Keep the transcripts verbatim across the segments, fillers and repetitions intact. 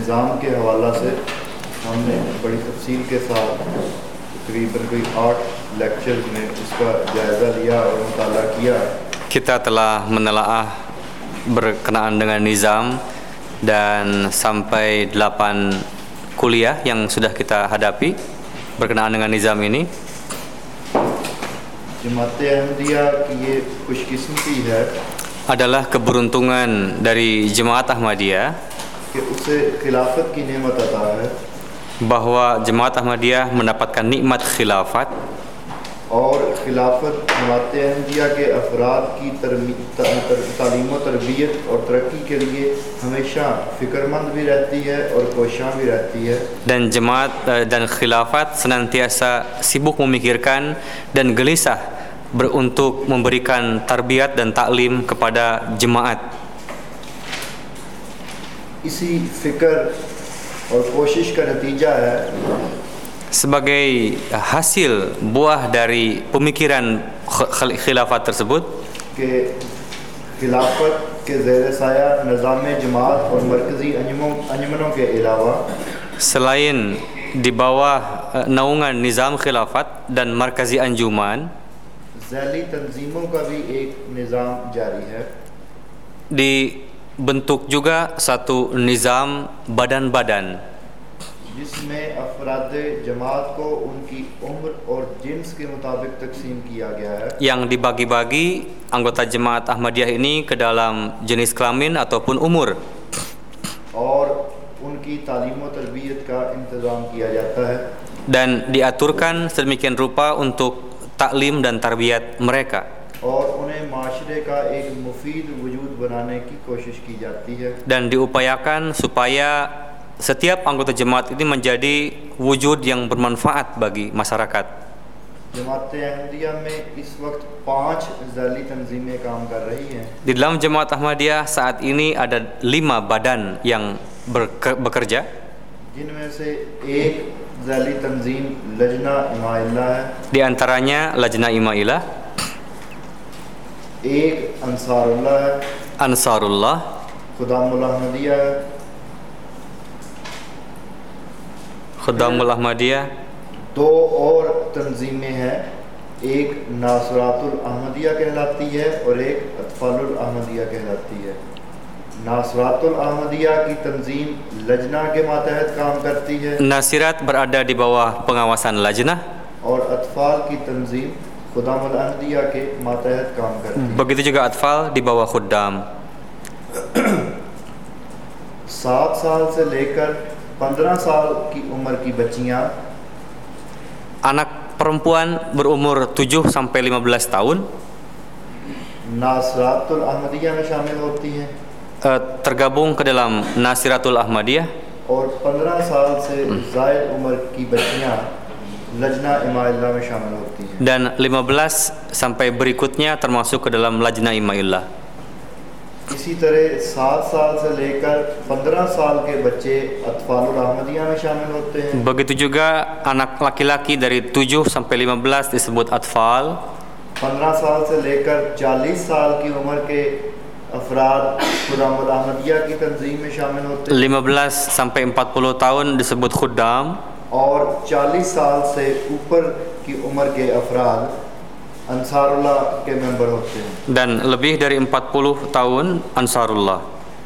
निज़ाम के हवाला से हमने बड़ी तफसील के साथ तकरीबन कोई आठ लेक्चर्स में उसका जायज़ा लिया और मुताला किया. Kita telah menelaah berkenaan dengan nizam dan sampai delapan kuliah yang sudah kita hadapi berkenaan dengan nizam ini. जमात-ए-अहमदिया की ये खुशकिस्मती है adalah keberuntungan dari Jemaat Ahmadiyah कि उसे खिलाफत की नेमत अता है bahwa Jemaat Ahmadiyah mendapatkan nikmat khilafat और खिलाफत जमात-ए-अहमदिया के अफराद की तालीम व तरबियत और तरक्की के लिए हमेशा फ़िक्रमंद भी रहती है और कोशां भी रहती है. Dan jemaat dan khilafat senantiasa sibuk memikirkan dan gelisah ber- untuk memberikan tarbiyat dan taklim kepada jemaat. इसी फ़िक्र और कोशिश का नतीजा है sebagai hasil buah dari pemikiran khilafat tersebut कि खिलाफत के ज़ेर साया निज़ाम जमात और मरकज़ी अंजुमनों के अलावा selain di bawah uh, naungan nizam khilafat dan markazi anjuman, ज़ैली तंजीमों का भी एक निज़ाम जारी है. dibentuk juga satu nizam badan-badan जिसमें अफराद जमात को उनकी उम्र और जिन्स के मुताबिक तकसीम किया गया है. yang dibagi-bagi anggota Jemaat Ahmadiyah ini ke dalam jenis kelamin ataupun umur. और उनकी तालीम व तरबियत का इंतज़ाम किया जाता है. Dan diaturkan sedemikian rupa untuk taklim dan tarbiyat mereka. और उन्हें माशरे का एक मुफीद वजूद बनाने की कोशिश की जाती है. Dan diupayakan supaya setiap anggota jemaat ini menjadi wujud yang bermanfaat bagi masyarakat. जमात-ए-अहमदिया में इस वक्त पाँच ज़ैली तंजीमें काम कर रही हैं. Di dalam Jemaat Ahmadiyah saat ini ada lima badan yang berke- bekerja. जिनमें से एक ज़ैली तंजीम लजना इमाइल्ला है, Di antaranya Lajna Imailah, एक अंसारुल्लाह है, Ansarullah, खुदामुल अहमदिया है, Khudamul Ahmadiyah, दो और तंजीमें हैं. एक नासरातुल अहमदिया कहलाती है और एक अतफालुल अहमदिया कहलाती है. नासरातुल अहमदिया की तंजीम लजना के मातहत काम करती है Nasirat berada di bawah pengawasan Lajnah, और अतफाल की तंजीम खुदामुल अहमदिया के मातहत काम करती है. begitu juga Atfal di bawah Khuddam. सात साल से लेकर पंद्रह साल की उम्र की बच्चियां Anak perempuan berumur tujuh sampai lima belas tahun नासरातुल अहमदिया में शामिल होती हैं eh, tergabung ke dalam Nasiratul Ahmadiyah, और पंद्रह साल से ज़ायद उम्र की बच्चियां लजना इमाइल्ला में शामिल होती हैं. dan lima belas sampai berikutnya termasuk ke dalam Lajna Imaillah. इसी तरह सात साल से लेकर पंद्रह साल के बच्चे अतफालुल अहमदिया में शामिल होते हैं. Begitu juga anak laki-laki dari tujuh sampai lima belas disebut Atfal. पंद्रह साल से लेकर चालीस साल की उम्र के अफराद खुदामुल अहमदिया की तंजीम में शामिल होते हैं. lima belas sampai empat puluh tahun disebut Khuddam, और चालीस साल से ऊपर की उम्र के अफराद अंसारुल्लाह के मेंबर होते हैं. dan lebih dari empat puluh tahun Ansarullah.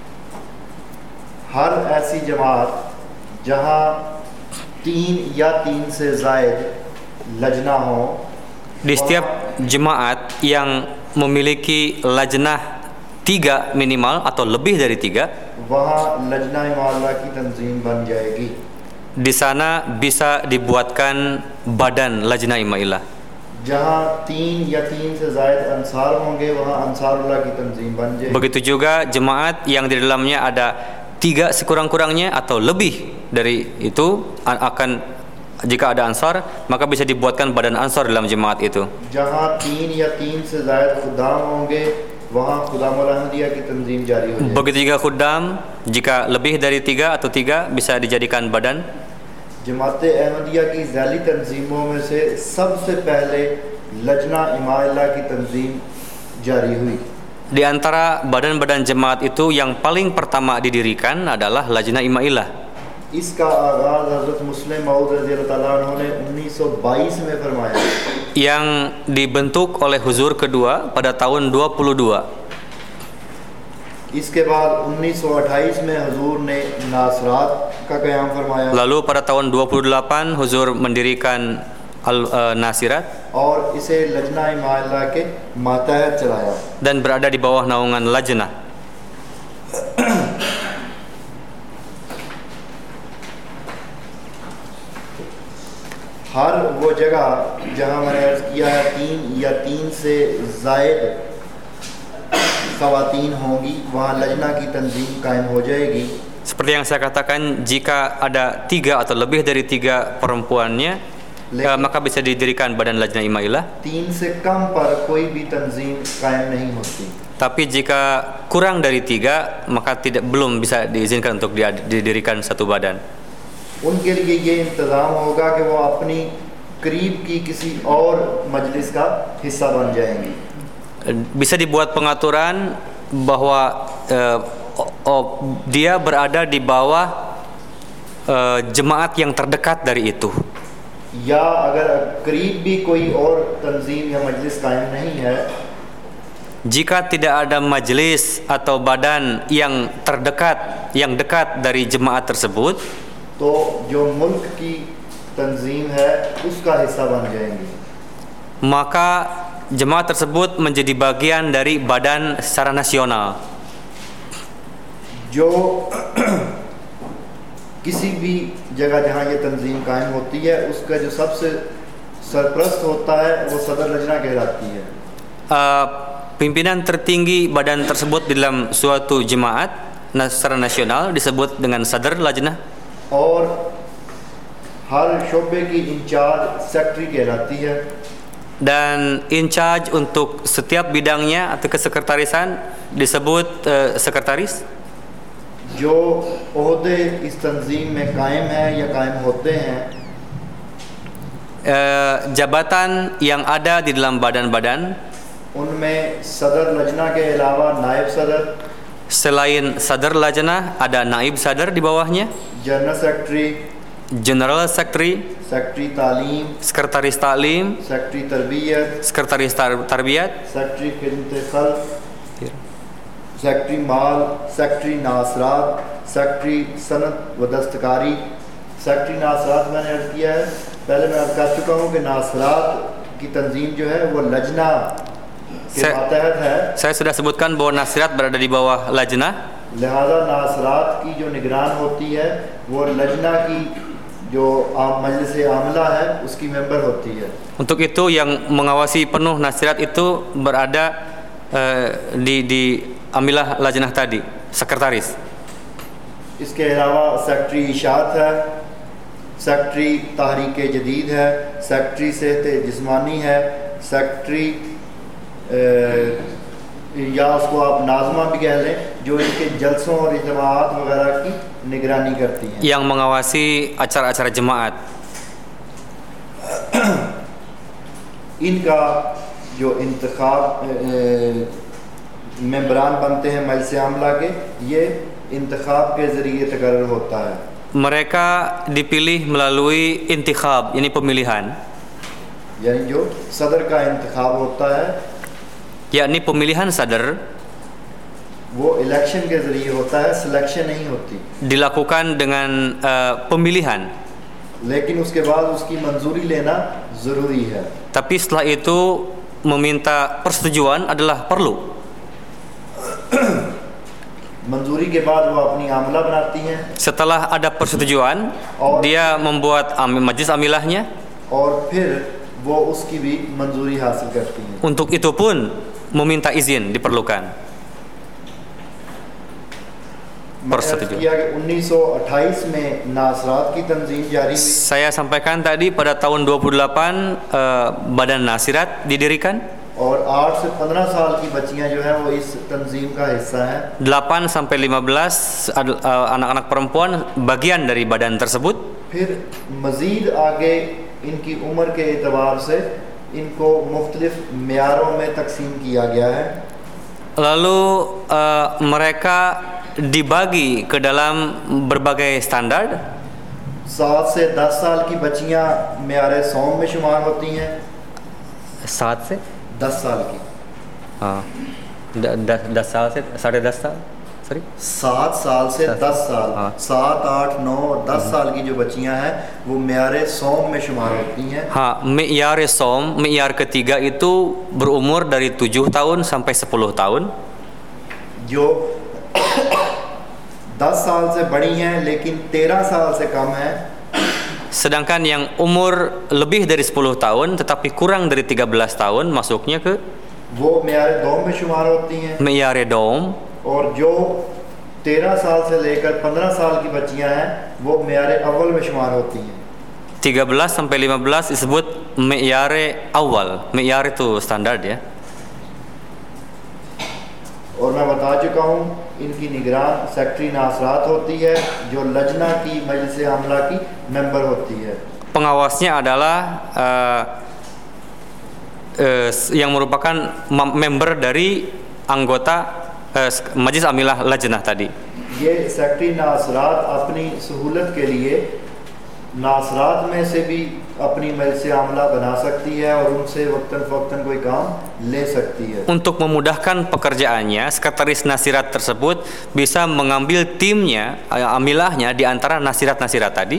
हर ऐसी जमात जहां तीन या तीन से ज़ायद लजना हो, Di setiap jemaat yang memiliki lajnah tiga minimal atau lebih dari tiga, वहाँ लजना इमाल्ला की तंजीम बन जाएगी. di sana bisa dibuatkan badan Lajna Imailah. जहाँ तीन या तीन से ज़ायद अंसार होंगे वहाँ अंसारुल्लाह की तंजीम बन जाएगी. Begitu juga jemaat yang di dalamnya ada tiga sekurang-kurangnya atau lebih dari itu akan, jika ada ansar maka bisa dibuatkan badan ansar dalam jemaat itu. जहाँ तीन या तीन से ज़ायद खुदाम होंगे वहाँ खुदामुल अहमदिया की तंजीम जारी हो जाएगी. Begitu juga Khuddam, jika lebih dari tiga atau tiga bisa dijadikan badan. जमात-ए-अहमदिया की ज़ैली तंजीमों में से सबसे पहले लजना इमाइल्ला की तंजीम जारी हुई. Di antara badan-badan jemaat itu yang paling pertama didirikan adalah Lajna Imailah. इसका आगाज हजरत मुस्लिम मऊद रज़ियल्लाहु ताला अन्हु ने उन्नीस सौ बाईस में फरमाया, yang dibentuk oleh Huzur kedua pada tahun dua puluh dua. इसके बाद उन्नीस सौ अट्ठाईस में हुजूर ने नासरात का क़याम फरमाया, Lalu pada tahun dua puluh delapan Huzur mendirikan Al uh, Nasirat और इसे लजना इमाला के मातहत चलाया. dan berada di bawah naungan Lajnah. हर वो जगह जहाँ मैंने अर्ज़ किया है तीन या तीन से ज़ायद ख़वातीन होंगी, वहाँ लजना की तंजीम कायम हो जाएगी. Seperti yang saya katakan, jika ada tiga atau lebih dari tiga perempuannya, uh, maka bisa didirikan badan Lajnah Imailah. तीन से कम पर कोई भी तंजीम कायम नहीं होती. Tapi jika kurang dari tiga, maka tidak belum bisa diizinkan untuk didirikan satu badan. उनके लिए ये इंतज़ाम होगा कि वो अपनी करीब की किसी और मजलिस का हिस्सा बन जाएंगी. Bisa dibuat pengaturan bahwa uh, oh, dia berada di bawah uh, jemaat yang terdekat dari itu. या अगर करीब भी कोई और तंजीम या मजलिस कायम नहीं है, jika tidak ada majelis atau badan yang terdekat, yang dekat dari jemaat tersebut, तो जो मुल्क की तंजीम है उसका हिस्सा बन जाएंगी. maka jemaat tersebut menjadi bagian dari badan secara nasional. जो किसी भी जगह जहाँ ये तंजीम कायम होती है, उसका जो सबसे सरप्रस्त होता है वो सदर लजना कहलाती है. Uh, pimpinan tertinggi badan tersebut di dalam suatu jemaat secara nasional disebut dengan sadar lajnah. और हर शोबे की इंचार्ज सेक्रेटरी कहलाती है. Dan in charge untuk setiap bidangnya atau kesekretarisan disebut uh, sekretaris. जो ओहदे इस तंजीम में कायम है या कायम होते हैं, uh, jabatan yang ada di dalam badan-badan, उनमें सदर लजना के अलावा नायब सदर, selain sadar lajnah ada naib sadar di bawahnya, general secretary, general secretary, secretary तालीम, sekretaris taklim, सेक्रेटरी तरबियत, sekretaris tar- tarbiyat, सेक्रेटरी खिदमत खल्क, सेक्रेटरी माल, सेक्रेटरी नासरात, सेक्रेटरी सनत व दस्तकारी. सेक्रेटरी नासरात मैंने अर्ज़ किया है, पहले मैं अर्ज़ कर चुका हूँ कि नासरात की तंजीम जो है वो लजना के Saya- मातहत है. Saya sudah sebutkan bahwa nasirat berada di bawah lajnah. लिहाजा नासरात की जो निगरान होती है वो लजना की जो मजलिस आमला है उसकी मेंबर होती है. Untuk itu yang mengawasi penuh nasirat itu berada uh, di di amilah lajnah tadi, sekretaris. इसके अलावा सेक्रेटरी इशात है, सेक्रेटरी तहरीक जदीद है, सेक्रेटरी सेहत जिस्मानी है, सेक्रेटरी या उसको आप नाज़मा भी कह लें, जो इनके जलसों और इजमात वगैरह की निगरानी करती हैं. Yang mengawasi acara-acara jemaat. इनका जो इंतखाब मेंबरान बनते हैं मजलिस आमला के, ये इंतखाब के ज़रिए तकर्रर होता है. Mereka dipilih melalui intikhab, ini pemilihan, यानी जो सदर का इंतखाब होता है yakni pemilihan sadar वो इलेक्शन के ज़रिए होता है, सिलेक्शन नहीं होती. dilakukan dengan uh, pemilihan. लेकिन उसके बाद उसकी मंजूरी लेना ज़रूरी है. Tapi setelah itu meminta persetujuan adalah perlu. मंजूरी के बाद वो अपनी आमला बनाती हैं Setelah ada persetujuan, और dia membuat am- majlis amilahnya. और फिर वो उसकी भी मंजूरी हासिल करती हैं. Untuk itu pun meminta izin diperlukan. मैंने अर्ज़ persetujuan. किया कि उन्नीस सौ अट्ठाईस में नासरात की तंजीम जारी हुई Saya sampaikan tadi pada tahun dua puluh delapan uh, Badan Nasirat didirikan. और आठ से पंद्रह साल की बच्चियां जो हैं वो इस तंजीम का हिस्सा हैं. delapan sampai lima belas ad- uh, anak-anak perempuan bagian dari badan tersebut. फिर मज़ीद आगे इनकी उम्र के एतबार से इनको मुख्तलिफ मेयारों में तकसीम किया गया है. Lalu uh, mereka dibagi ke dalam berbagai standar. सात से दस साल की बच्चियां मेयारे सौम में शुमार होती हैं। सात से दस साल की, हाँ, द- दस दस साल से साढ़े दस साल सॉरी सात साल से सात- दस साल, हाँ। सात आठ नौ और दस साल की जो बच्चियां हैं वो मेयारे सौम में शुमार होती हैं। हाँ, mi'yar som, mi'yar ketiga itu berumur dari tujuh tahun sampai sepuluh tahun. जो दस साल से बड़ी हैं लेकिन तेरह साल से कम है, Sedangkan yang umur lebih dari sepuluh tahun tetapi kurang dari tiga belas tahun masuknya ke वो मेयारे दोम में शुमार होती हैं। mi'yar dom. और जो तेरह साल से लेकर पंद्रह साल की बच्चियां हैं वो मेयारे अव्वल में शुमार होती हैं। tiga belas sampai lima belas disebut mi'yar awal. Mi'yar itu standar ya. और मैं बता चुका हूँ इनकी निगरान सेक्रेटरी नासरात होती है जो लजना की मजलिस आमला की मेंबर होती है। Pengawasnya adalah uh, uh, yang merupakan mem- member dari anggota uh, Majlis Amilah Lajnah tadi. ये सेक्रेटरी नासरात अपनी सहूलत के लिए नासरात में से भी अपनी मजलिस आमला बना सकती है और उनसे वक्तन फ़वक्तन कोई काम ले सकती है। Untuk memudahkan pekerjaannya, sekretaris nasirat tersebut bisa mengambil timnya, uh, amilahnya di antara nasirat-nasirat tadi.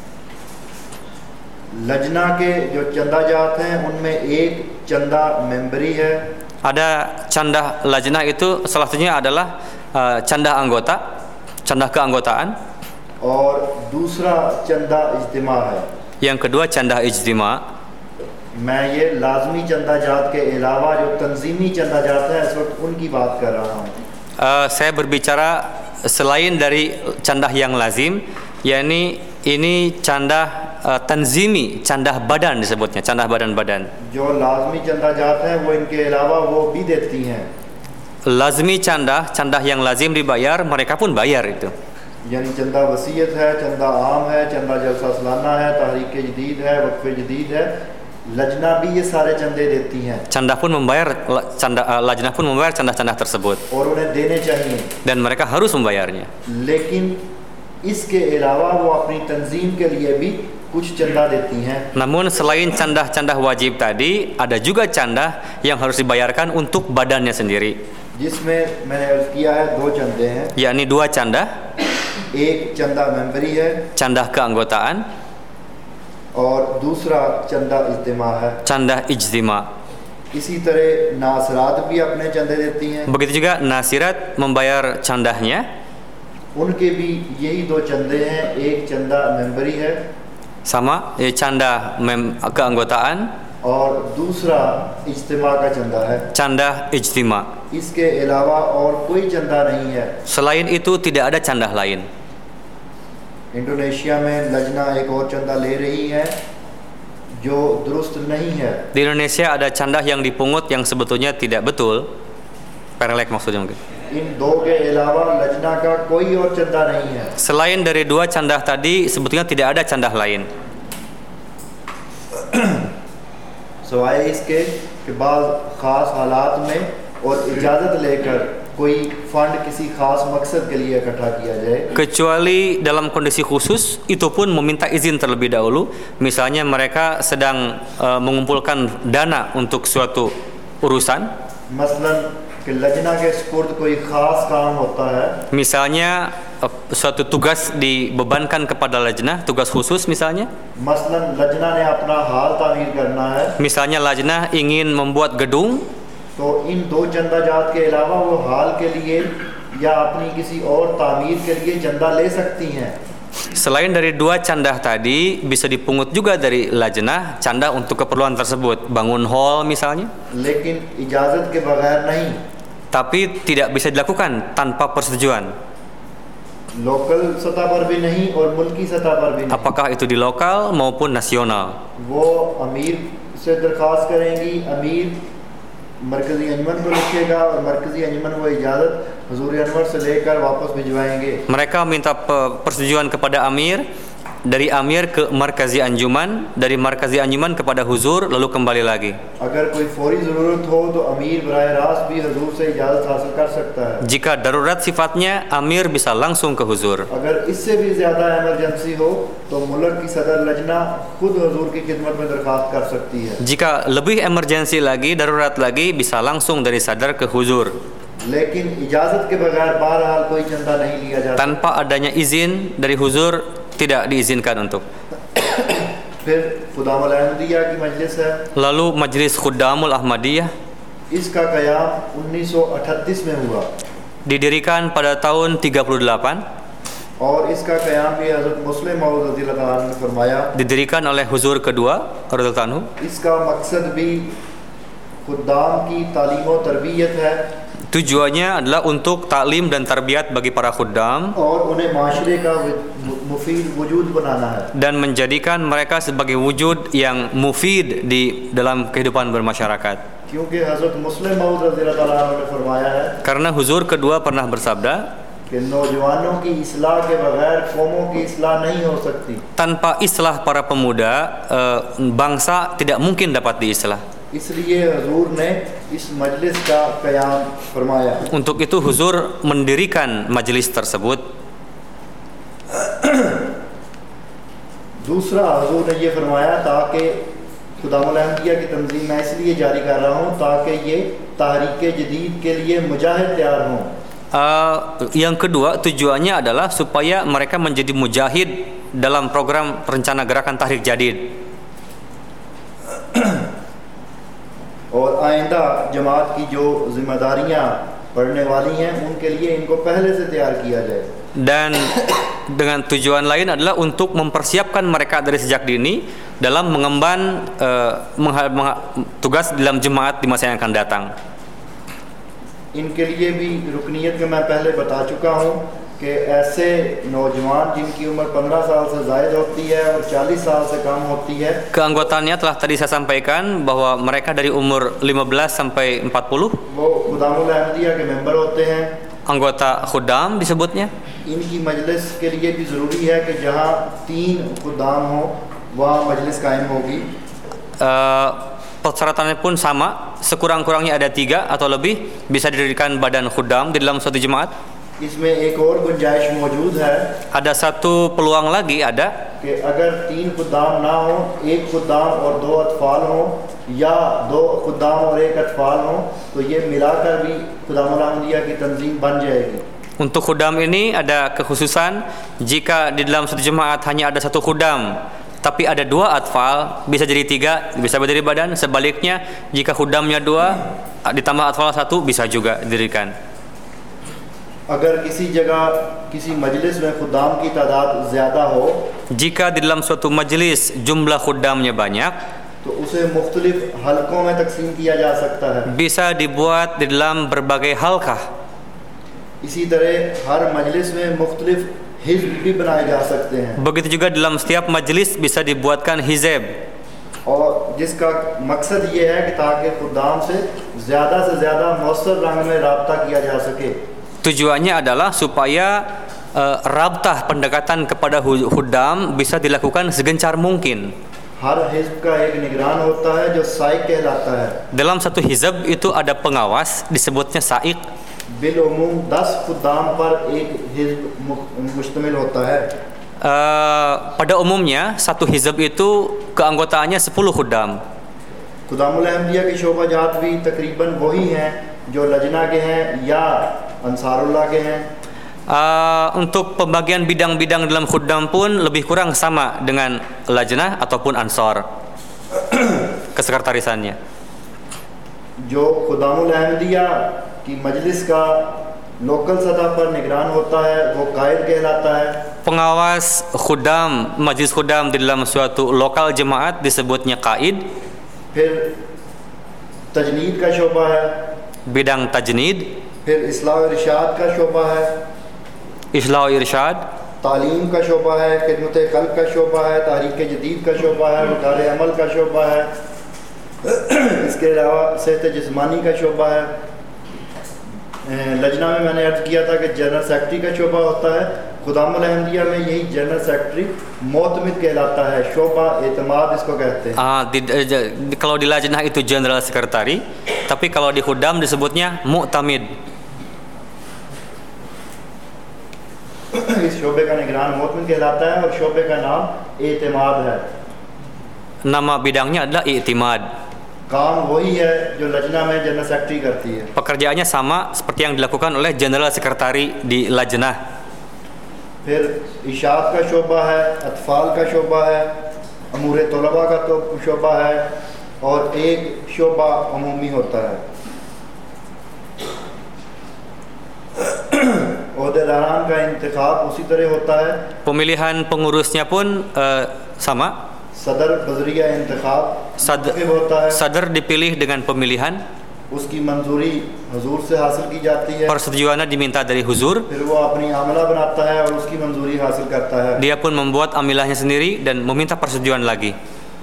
लजना के जो चंदा जात हैं उनमें एक चंदा मेंबरी है। Ada candah lajnah itu salah satunya adalah uh, candah anggota, candah keanggotaan. और दूसरा चंदा इज्तिमा है। Yang kedua candah ijtima. मैं ये लाजमी चंदा जात के अलावा जो तंजीमी चंदा जात है इस वक्त उनकी बात कर रहा हूँ। Uh, saya berbicara selain dari candah yang lazim, yakni ini candah uh, tanzimi, candah badan disebutnya, candah badan-badan. जो लाजमी चंदा जात हैं वो इनके अलावा वो भी देती हैं। Lazmi candah, candah yang lazim dibayar, mereka pun bayar itu. यानी चंदा वसीयत है, चंदा आम है, चंदा जलसा सालाना है, तहरीक जदीद है, वक्फ जदीद है, लजना भी ये सारे चंदे देती हैं। Candah pun membayar, la- canda, uh, lajnah pun membayar candah-candah tersebut और उन्हें देने चाहिए, dan mereka harus membayarnya. लेकिन इसके अलावा वो अपनी तंजीम के लिए भी कुछ चंदा देती हैं। Namun selain candah-candah wajib tadi, ada juga candah yang harus dibayarkan untuk badannya sendiri, जिसमें मैंने अर्ज किया है दो चंदे हैं। yakni dua candah, एक चंदा मेंबरी है candah keanggotaan, और दूसरा चंदा इज्तिमा है। candah ijtima. इसी तरह नासरात भी अपने चंदे देती हैं, Begitu juga nasirat membayar candahnya. उनके भी यही दो चंदे हैं, एक चंदा मेंबरी है Sama, eh, candah mem- keanggotaan, और दूसरा इज्तिमा का चंदा है। candah ijtima. इसके अलावा और कोई चंदा नहीं है। Selain itu tidak ada candah lain. Indonesia में लजना एक और चंदा ले रही है जो दुरुस्त नहीं है। Di Indonesia ada candah yang dipungut yang sebetulnya tidak betul. Perelek maksudnya mungkin. इन दो के अलावा लजना का कोई और चंदा नहीं है। Selain dari dua candah tadi, sebetulnya tidak ada candah lain. सवाए इसके कि बाद ख़ास हालात में और इजाज़त लेकर कोई फंड किसी खास मकसद के लिए इकट्ठा किया जाए। Kecuali dalam kondisi khusus, itu pun meminta izin terlebih dahulu. Misalnya mereka sedang uh, mengumpulkan dana untuk suatu urusan. मसलन कि लजना के सुपुर्द कोई ख़ास काम होता है, Misalnya uh, suatu tugas dibebankan kepada lajnah, tugas khusus misalnya. मसलन लजना ने अपना हाल तामीर करना है, Misalnya lajnah ingin membuat gedung, तो इन दो चंदा जात के अलावा वो हाल के लिए या अपनी किसी और तामीर के लिए चंदा ले सकती हैं। selain dari dua candah tadi, bisa dipungut juga dari lajnah candah untuk keperluan tersebut, bangun hall misalnya. लेकिन इजाज़त के बगैर नहीं। Tapi tidak bisa dilakukan tanpa persetujuan. Local सतह पर भी नहीं और मुल्की सतह पर भी नहीं। Apakah itu di lokal maupun nasional. वो अमीर से दरख्वास्त करेंगी, अमीर मरकज़ी अंजमन को लिखेगा और मरकज़ी अंजमन वो इजाज़त हुजूर अनवर से लेकर वापस भिजवाएंगे। Mereka minta pe- persetujuan kepada amir, dari amir ke markazi anjuman, dari markazi anjuman kepada huzur, lalu kembali lagi. अगर कोई फौरी ज़रूरत हो तो अमीर बराह रास्त भी हुजूर से इजाज़त हासिल कर सकता है. Jika darurat sifatnya, amir bisa langsung ke huzur. अगर इससे भी ज़्यादा इमरजेंसी हो तो मुल्क की सदर लजना खुद हुजूर की खिदमत में दरखास्त कर सकती है. Jika lebih emergensi lagi, darurat lagi, bisa langsung dari sadar ke huzur. लेकिन इजाज़त के बगैर बहरहाल कोई चंदा नहीं लिया जाता. Tanpa adanya izin dari huzur, tidak diizinkan untuk. फिर खुदामुल अहमदिया की मजलिस है. Lalu Majlis Khuddamul Ahmadiyah इसका क़याम उन्नीस सौ अठतीस में हुआ didirikan pada tahun tiga puluh delapan, और इसका क़याम भी हज़रत मुस्लिम मौऊद रज़ियल्लाहु अन्हु ने फरमाया. didirikan oleh huzur kedua radhiyallahu anhu. इसका मकसद भी खुद्दाम की तालीम व तरबियत है Tujuannya adalah untuk taklim dan tarbiyat bagi para khuddam और उन्हें माशरे का मुफीद वजूद बनाना है. dan menjadikan mereka sebagai wujud yang mufid di dalam kehidupan bermasyarakat. क्योंकि हज़रत मुस्लिम मौऊद रज़ियल्लाहु अन्हु ने फरमाया है Karena huzur kedua pernah bersabda, कि नौजवानों की इस्लाह के बगैर कौमों की इस्लाह नहीं हो सकती. tanpa islah para pemuda, eh, bangsa tidak mungkin dapat diislah. इसलिए हुजूर ने इस मजलिस का क़याम फरमाया. Untuk itu huzur mendirikan majelis tersebut. दूसरा हुजूर ने ये फरमाया ताकि खुदामुल अहमदिया की तंजीम मैं इसलिए जारी कर रहा हूँ ताकि ये तहरीक जदीद के लिए मुजाहिद तैयार हों. Uh, yang kedua tujuannya adalah supaya mereka menjadi mujahid dalam program rencana gerakan tahrik jadid. और आइंदा जमात की जो जिम्मेदारियां पड़ने वाली हैं उनके लिए इनको पहले से तैयार किया जाए. Dan dengan tujuan lain adalah untuk mempersiapkan mereka dari sejak dini dalam mengemban uh, mengha- mengha- tugas dalam jemaat di masa yang akan datang. इनके लिए भी रुकनीत के मैं पहले बता चुका हूँ कि ऐसे नौजवान जिनकी उम्र पंद्रह साल से ज़ायद होती है और चालीस साल से कम होती है. Keanggotaannya telah tadi saya sampaikan bahwa mereka dari umur lima belas sampai empat puluh वो खुदामुल अहमदिया के मेंबर होते हैं. anggota khuddam disebutnya. इनकी मजलिस के लिए भी ज़रूरी है कि जहाँ तीन खुदाम हो वहाँ मजलिस कायम होगी. Uh, persyaratannya pun sama, sekurang-kurangnya ada tiga atau lebih bisa didirikan badan khuddam di dalam suatu jemaat. इसमें एक और गुंजाइश मौजूद है Ada satu peluang lagi, ada कि अगर तीन खुदाम ना हो, एक खुदाम और दो अतफाल हो या दो खुदाम और एक अतफाल हो तो ये मिलाकर भी खुदामुल अहमदिया की तंजीम बन जाएगी. untuk khuddam ini ada kekhususan, jika di dalam satu jemaat hanya ada satu khuddam tapi ada dua atfal, bisa jadi tiga, bisa berdiri badan. Sebaliknya jika khuddamnya dua ditambah atfal satu, bisa juga didirikan. अगर किसी जगह किसी मजलिस में खुदाम की तादाद ज़्यादा हो Jika di dalam suatu majelis jumlah khuddamnya banyak, तो उसे मुख्तलिफ हलकों में तकसीम किया जा सकता है. bisa dibuat di dalam berbagai halqah. इसी तरह हर मजलिस में मुख्तलिफ हिज़्ब भी बनाए जा सकते हैं Begitu juga dalam setiap majelis bisa dibuatkan hizab, और जिसका मकसद ये है कि ताकि खुदाम से ज़्यादा से ज़्यादा मौसर रंग में रब्ता किया जा सके. tujuannya adalah supaya uh, rabtah pendekatan kepada khuddam bisa dilakukan segencar mungkin. हर हिज़्ब का एक निगरान होता है जो साइक कहलाता है. Dalam satu hizab itu ada pengawas, disebutnya saik. बिलउमूम दस खुदाम पर एक हिज़्ब मुश्तमिल होता है. Uh, pada umumnya satu hizab itu keanggotaannya sepuluh khuddam. खुदामुल अहमदिया के शोबा जात भी तकरीबन वही हैं जो लजना के हैं या अंसारुल्लाह के हैं. Uh, untuk pembagian bidang-bidang dalam khuddam pun lebih kurang sama dengan lajnah ataupun ansor kesekretarisannya. जो खुदामुल अहमदिया की मजलिस का लोकल सतह पर निगरान होता है वो कायद कहलाता है. Pengawas khuddam, majlis khuddam di dalam suatu lokal jemaat disebutnya qaid. फिर तजनीद का शोबा है. Bidang tajnid, फिर इस्लाह और इरशाद का शोबा है. islah irsyad, तालीम का शोबा है. खिदमत कल्ब का शोबा है. तहरीक जदीद का शोबा है. वकार अमल का शोबा है. इसके अलावा सेहत जिस्मानी का शोबा है. लजना में मैंने अर्ज़ किया था कि जनरल सेक्रेटरी का शोबा होता है. खुदामुल अहमदिया में यही जनरल सेक्रेटरी मोतमिद कहलाता है, शोबा एतमाद इसको कहते हैं। Ah, di, di, kalau di lajnah itu general sekretari, tapi kalau di Khudam disebutnya mu'tamid. इस शोबे का निगरान मोतमिद कहलाता है और शोबे का नाम एतमाद है। Nama bidangnya adalah i'timad. काम वही है जो लजना में जनरल सेक्रेटरी करती है। Pekerjaannya sama seperti yang dilakukan oleh general sekretari di lajnah. फिर इशात का शोबा है, अतफाल का शोबा है, अमूर तलबा का तो शोबा है और एक शोबा अमूमी होता है। ओहदेदारान का इंतखाब उसी तरह होता है। Pemilihan pengurusnya pun uh, sama. सदर बजरिया इंतखाब Sad, होता है। Sadr dipilih dengan pemilihan, उसकी मंजूरी हुजूर से हासिल की जाती है। persetujuannya diminta dari huzur. फिर वो अपनी आमला बनाता है और उसकी मंजूरी हासिल करता है। Dia pun membuat amilahnya sendiri dan meminta persetujuan lagi.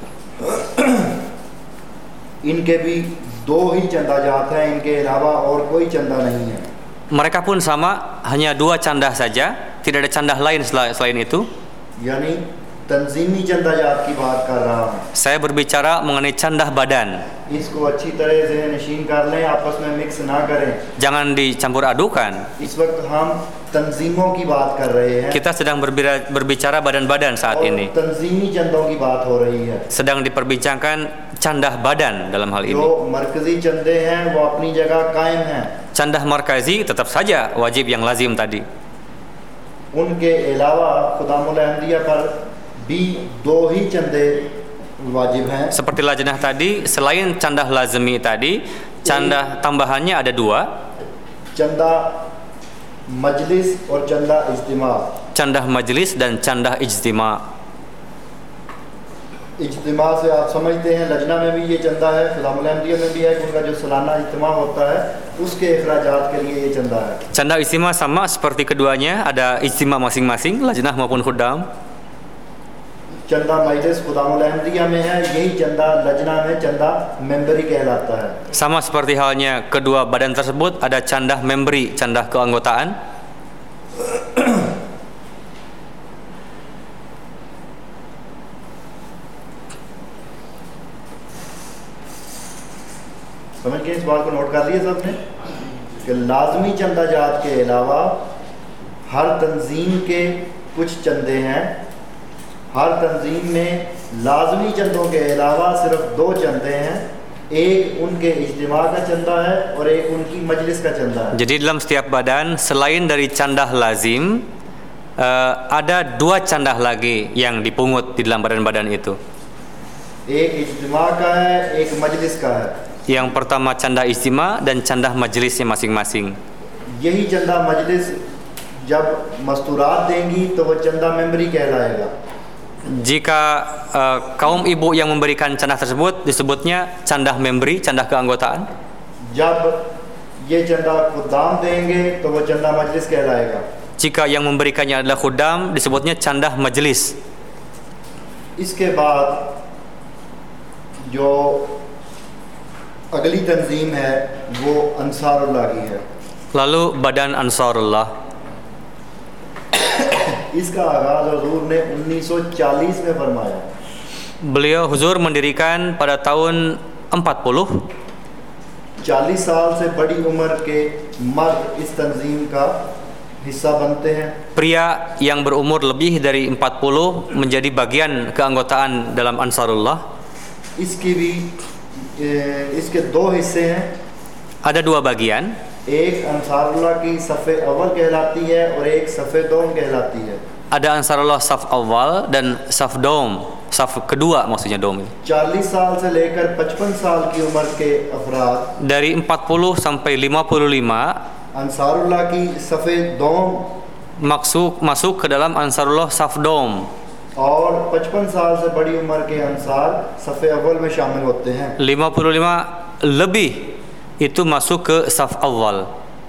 इनके भी दो ही चंदा जात हैं, इनके अलावा और कोई चंदा नहीं है। Mereka pun sama, hanya dua candah saja, tidak ada candah lain selain itu. यानी तंजीमी चंदा जात की बात कर रहा हूँ। Saya berbicara mengenai candah badan. इसको अच्छी तरह से नशीन कर लें, आपस में मिक्स ना करें। Jangan dicampur adukan. इस वक्त हम तंजीमों की बात कर रहे हैं। Kita sedang berbira- berbicara badan-badan saat और ini. तंजीमी चंदों की बात हो रही है। Sedang diperbincangkan candah badan dalam hal ini. जो मरकजी चंदे हैं वो अपनी जगह कायम हैं। Candah markazi tetap saja wajib yang lazim tadi. उनके अलावा खुदामुल अहमदिया पर भी दो ही चंदे वाजिब हैं। Seperti lajnah tadi, selain candah lazimi tadi, candah tambahannya ada dua. चंदा मजलिस और चंदा इज्तिमा। Candah majlis dan candah ijtima. इज्तिमा से आप समझते हैं लजना में भी ये चंदा है, खुदामुल अहमदिया में भी है कि उनका जो सालाना इज्तिमा होता है उसके अखराजात के लिए ये चंदा है। Candah ijtima sama seperti keduanya, ada ijtima masing-masing, lajnah maupun khudam. चंदा मजलिस खुदामुल अहमदिया में है, यही चंदा लजना में चंदा मेंबरी कहलाता है। Sama seperti halnya kedua badan tersebut, ada candah memberi, candah keanggotaan. समझ के इस बात को नोट कर लिया सबने कि लाजमी चंदा जात के अलावा हर तंजीम के कुछ चंदे हैं। हर तंजीम में लाजमी चंदों के अलावा सिर्फ दो चंदे हैं, एक उनके इज्तिमा का चंदा है और एक उनकी मजलिस का चंदा है। Jadi dalam setiap badan selain dari candah lazim, uh, ada dua candah lagi yang dipungut di dalam badan-badan itu. एक इज्तिमा का है, एक मजलिस का है। Yang pertama candah ijtima dan candah majelisnya masing-masing. यही चंदा मजलिस जब मस्तूरात देंगी तो वो चंदा मेंबरी कहलाएगा। Jika uh, kaum ibu yang memberikan candah tersebut disebutnya candah memberi, candah keanggotaan. जब ये चंदा खुदाम देंगे तो वो चंदा मजलिस कहलाएगा। Jika yang memberikannya adalah khudam disebutnya candah majelis. इसके बाद जो अगली तंजीम है वो अंसारुल्लाह की है। Lalu badan Ansarullah. इसका आगाज हुजूर ने उन्नीस सौ चालीस में फरमाया। Beliau huzur mendirikan pada tahun empat puluh. चालीस साल से बड़ी उम्र के मर्द इस तंजीम का हिस्सा बनते हैं। Pria yang berumur lebih dari empat puluh menjadi bagian keanggotaan dalam Ansarullah. इसकी भी इसके दो हिस्से हैं। Ada dua bagian. एक अंसारुल्लाह की सफ़े अव्वल कहलाती है और एक सफ़े दोम कहलाती है। Ada Ansarullah saf awal dan saf dom, saf kedua maksudnya dom. चालीस साल से लेकर पचपन साल की उम्र के अफराद Dari empat puluh sampai lima puluh lima Ansarullah की सफ़े दोम masuk masuk ke dalam Ansarullah saf dom. और पचपन साल से बड़ी उम्र के अंसार सफ़े अव्वल में शामिल होते हैं। lima puluh lima lebih itu masuk ke saf awal.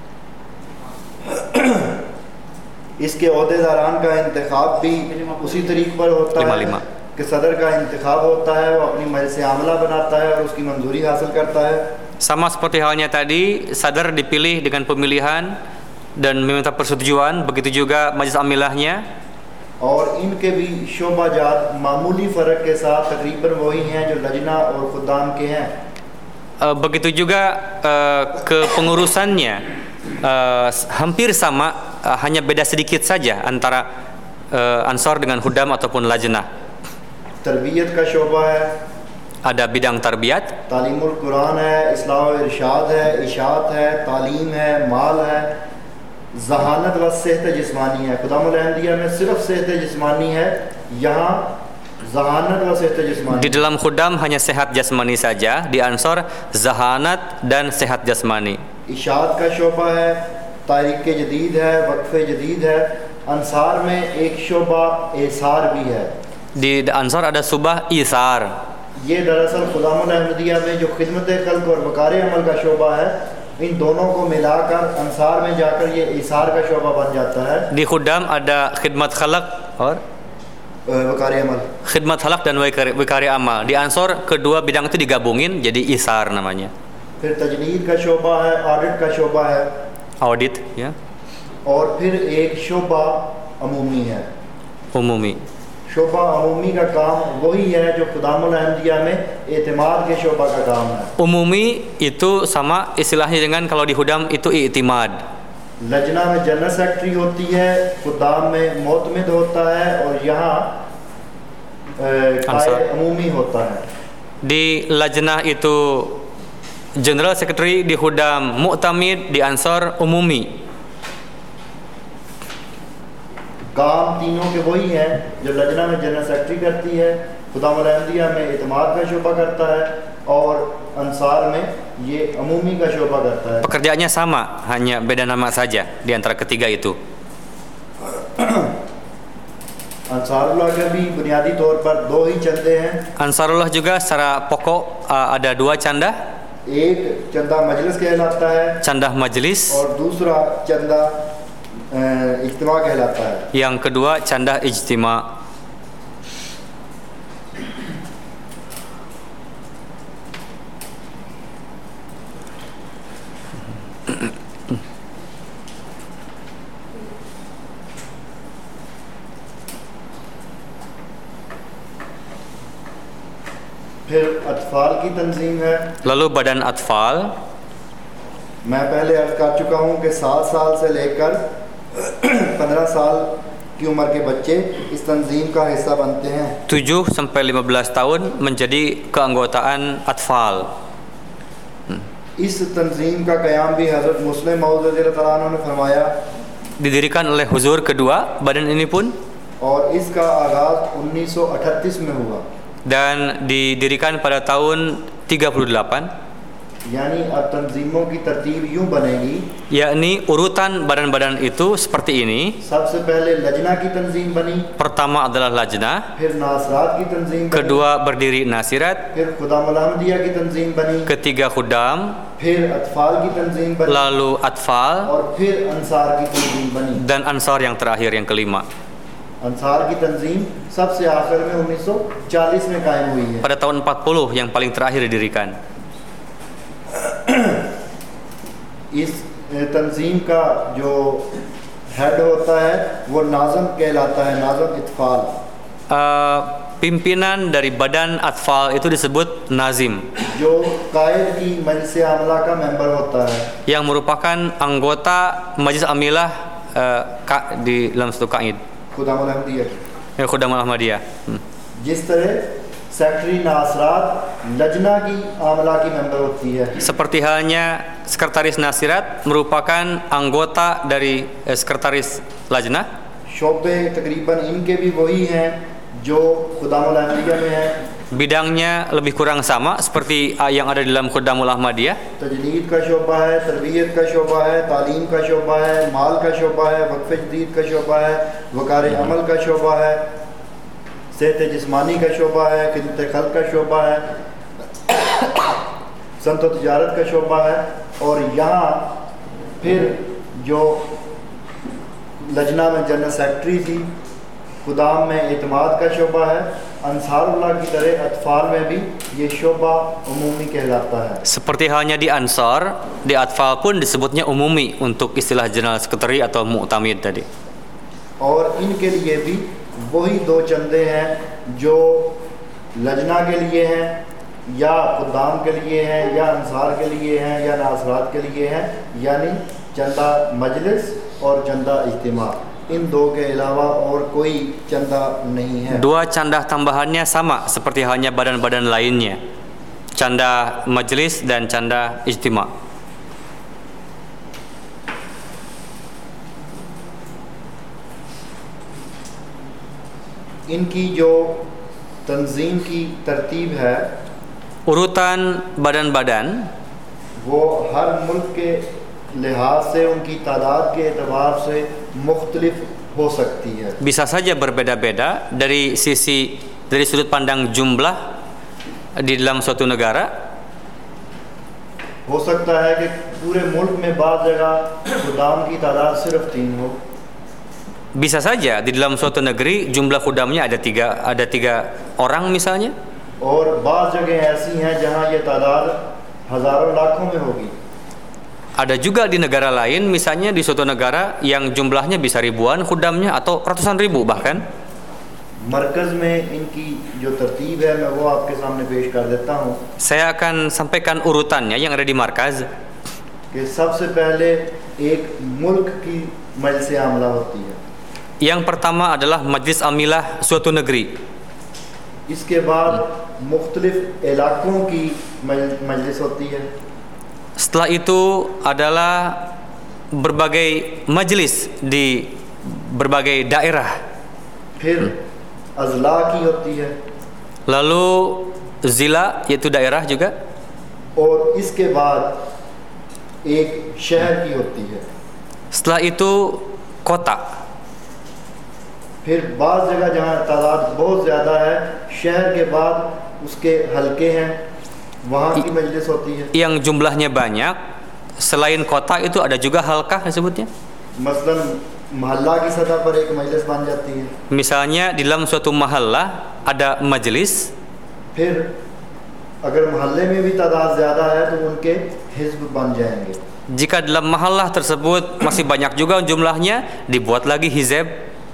इसके ओहदेदारान का इंतखाब भी उसी तरीके पर होता लिमा, है लिमा। कि सदर का इंतखाब होता है, वो अपनी मजलिस आमला बनाता है और उसकी मंजूरी हासिल करता है। Sama seperti halnya tadi, sadar dipilih dengan pemilihan, dan meminta persetujuan, begitu juga Majlis Amilahnya. और इनके भी शोबाजात मामूली फ़र्क के साथ तकरीबन वही हैं जो लजना और खुदाम के हैं. Uh, begitu juga uh, kepengurusannya uh, hampir sama, uh, hanya beda sedikit saja antara uh, Ansor dengan Khudam ataupun Lajnah. तरबियत का शोबा है, ada bidang tarbiyat, तालीमुल कुरान है, इस्लाह व इरशाद है, इशात है, तालीम है, माल है, जहानत व सेहत जिस्मानी है. खुदामुल अहमदिया में सिर्फ सेहत जिस्मानी है, यहाँ जहानत व सेहत जिस्मानी. Di dalam Khudam hanya sehat jasmani saja, di Ansor zahanat dan sehat jasmani. इशात का शोबा है, तारीख़ जदीद है, वक्फ़े जदीद है. अंसार में एक शोबा एसार भी है. Di Ansor ada subah isar. ये दरअसल खुदामुल अहमदिया में जो खिदमत खल्क़ और वकार अमल का शोबा है, इन दोनों को मिलाकर अंसार में जाकर ये इसार का शोबा बन जाता है. Di Khudam ada khidmat khalaq और वकार अमल, khidmat khalaq dan wikari amal. Di Ansor kedua bidang itu digabungin jadi isar namanya. फिर तजनीद का शोबा है, ऑडिट का शोबा है, Audit ya, और फिर एक शोबा अमूमी है. umumi. शोबा अमूमी का काम वही है जो खुदामुल अहमदिया में एतमाद के शोबा का काम है. Umumi itu sama istilahnya dengan kalau di Khudam itu i'timad. लजना में जनरल सेक्रेटरी होती है, खुदाम में मोतमिद होता है, और यहाँ कायद अमूमी होता है. Di Lajnah itu General Secretary, di Khudam Mu'tamid, di Ansor umumi. काम तीनों के वही हैं जो लजना में जनरल सेक्रेटरी करती है, खुदामुल अहमदिया में इत्माद का शोबा करता है, और अंसार में ये अमूमी का शोबा करता है. Pekerjaannya sama, hanya beda nama saja di antara ketiga itu. Ansarullah के भी बुनियादी तौर पर दो ही चंदे हैं. Ansarullah juga secara pokok uh, ada dua canda. एक चंदा मजलिस कहलाता है, Candah majlis, और दूसरा चंदा इज्तिमा कहलाता है. yang kedua candah ijtima. फिर अतफाल की तंजीम है. Lalu badan atfal, मैं पहले अर्ज कर चुका हूँ कि सात साल से लेकर पंद्रह साल की उम्र के बच्चे इस तंजीम का हिस्सा बनते हैं. tujuh sampai lima belas tahun menjadi keanggotaan atfal. इस तंजीम का क़याम भी हज़रत मुस्लिम मौऊद रज़ियल्लाहु अन्हु ने फरमाया, Didirikan oleh Huzur kedua badan ini pun, और इसका आगाज़ उन्नीस सौ अठतीस में हुआ. dan didirikan pada tahun tiga puluh delapan, यानी अब तंजीमों की तरतीब यूँ बनेगी, yakni urutan badan-badan itu seperti ini. सबसे पहले लजना की तंजीम बनी, Pertama adalah Lajnah, फिर नासरात की तंजीम बनी, kedua berdiri Nasirat, फिर खुदामुल अहमदिया की तंजीम बनी, ketiga Khudam, फिर अतफाल की तंजीम बनी, lalu Atfal, और फिर अंसार की तंजीम बनी. dan Ansar yang terakhir yang kelima. Ansar की तंजीम सबसे आखिर में उन्नीस सौ चालीस में कायम हुई है. Pada tahun empat puluh yang paling terakhir didirikan. इस तंजीम का जो हेड होता है वो नाज़म कहलाता है, नाज़म इत्फाल. Uh, pimpinan dari badan Atfal itu disebut Nazim, जो कायद की मजलिस आमला का मेंबर होता है. yang merupakan anggota Majlis Amilah uh, ka, di dalam satu kaid, खुदामुल अहमदिया की. ya, Khudam Ahmadiyah. Hmm. जिस तरह सेक्रेटरी नासरात लजना की आमला की मेंबर होती है, Seperti halnya Sekretaris Nasirat merupakan anggota dari eh, Sekretaris Lajnah. शोबे तकरीबन इनके भी वही हैं जो खुदामुल अहमदिया में हैं. Bidangnya lebih kurang sama seperti uh, yang ada di dalam Khudamul Ahmadiyah. तजदीद का शोबा है, तरबियत का शोबा है, तालीम का शोबा है, माल का शोबा है, वक्फ़े जदीद का शोबा है, वकार अमल का शोबा है, सेहत जिस्मानी का शोबा है, खिदमत खल्क़ का शोबा है, सनत व तिजारत का शोबा है. और यहाँ फिर जो लजना में जनरल सेक्रेटरी थी, खुदाम में एतमाद का शोबा है, अंसारुल्लाह की तरह अतफाल में भी ये शोबा उमूमी कहलाता है. Seperti halnya di Ansar, di Atfal pun disebutnya umumi untuk istilah General Secretary atau Mu'tamid tadi. और इनके लिए भी वही दो चंदे हैं जो लजना के लिए हैं या खुदाम के लिए हैं या अंसार के लिए हैं या नासरात के लिए हैं, यानी चंदा मजलिस और चंदा इज्तिमा. इन दो के अलावा और कोई चंदा नहीं है. Dua canda tambahannya sama seperti halnya badan-badan lainnya, canda majelis dan canda ijtima. इनकी जो तंजीम की तरतीब है, urutan badan-badan वो हर मुल्क के लिहाज से उनकी तादाद के एतबार से मुख्तलिफ हो सकती है. bisa saja berbeda-beda dari sisi dari sudut pandang jumlah di dalam suatu negara. हो सकता है कि पूरे मुल्क में बाज़ जगह खुदाम की तादाद सिर्फ तीन हो. Bisa saja di dalam suatu negeri jumlah khudamnya ada tiga ada tiga orang misalnya. और बाज़ जगह ऐसी हैं जहाँ ये तादाद हज़ारों लाखों में होगी. Ada juga di negara lain, misalnya di suatu negara yang jumlahnya bisa ribuan khudamnya atau ratusan ribu bahkan. मरकज़ में इनकी जो तरतीब है मैं वो आपके सामने पेश कर देता हूँ. Saya akan sampaikan urutannya yang ada di markaz. कि सबसे पहले एक मुल्क की मजलिस आमला होती है. Yang pertama adalah majlis amilah suatu negeri. इसके बाद मुख्तलिफ इलाकों की मजलिस होती है. Setelah itu adalah berbagai majlis di berbagai daerah. फिर अज़ला की होती है. Lalu zila yaitu daerah juga. और इसके बाद एक शहर की होती है. Setelah itu kota. फिर बाज़ जगह जहाँ तादाद बहुत ज़्यादा है, शहर के बाद उसके हलके हैं, वहाँ की मजलिस होती है. Yang jumlahnya banyak, selain kota itu ada juga halqah disebutnya. मसलन महल्ला की सतह पर एक मजलिस बन जाती है. Misalnya di dalam suatu mahalla ada majelis. फिर अगर महल्ले में भी तादाद ज़्यादा है तो उनके हिज़्ब बन जाएंगे. Jika dalam mahallah tersebut masih banyak juga jumlahnya, dibuat lagi hizab.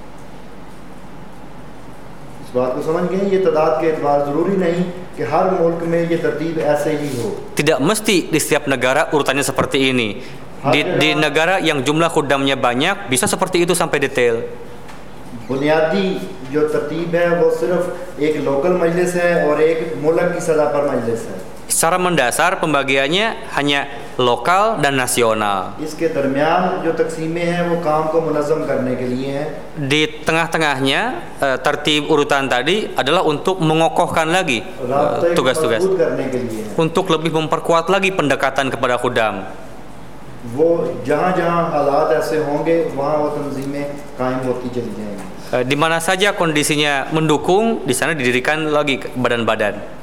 इस बात को समझ गए, ये तादाद के एतबार ज़रूरी नहीं कि हर मुल्क में ये तरतीब ऐसे ही हो. Tidak mesti di setiap negara urutannya seperti ini. Di, di negara yang jumlah khudamnya banyak bisa seperti itu sampai detail. बुनियादी जो तरतीब है वो सिर्फ एक लोकल मजलिस है और एक मुल्क की सतह पर मजलिस है. Secara mendasar pembagiannya hanya lokal dan nasional. इसके दरमियान जो तकसीमें हैं वो काम को मुनज़्ज़म करने के लिए हैं. Di tengah-tengahnya eh, tertib urutan tadi adalah untuk mengokohkan lagi eh, tugas-tugas, करने के लिए हैं. untuk lebih memperkuat lagi pendekatan kepada khudam. वो जहाँ-जहाँ हालात ऐसे होंगे वहाँ वो तंजीमें कायम होती चली जाएंगी. Eh, Di mana saja kondisinya mendukung, di sana didirikan lagi badan-badan.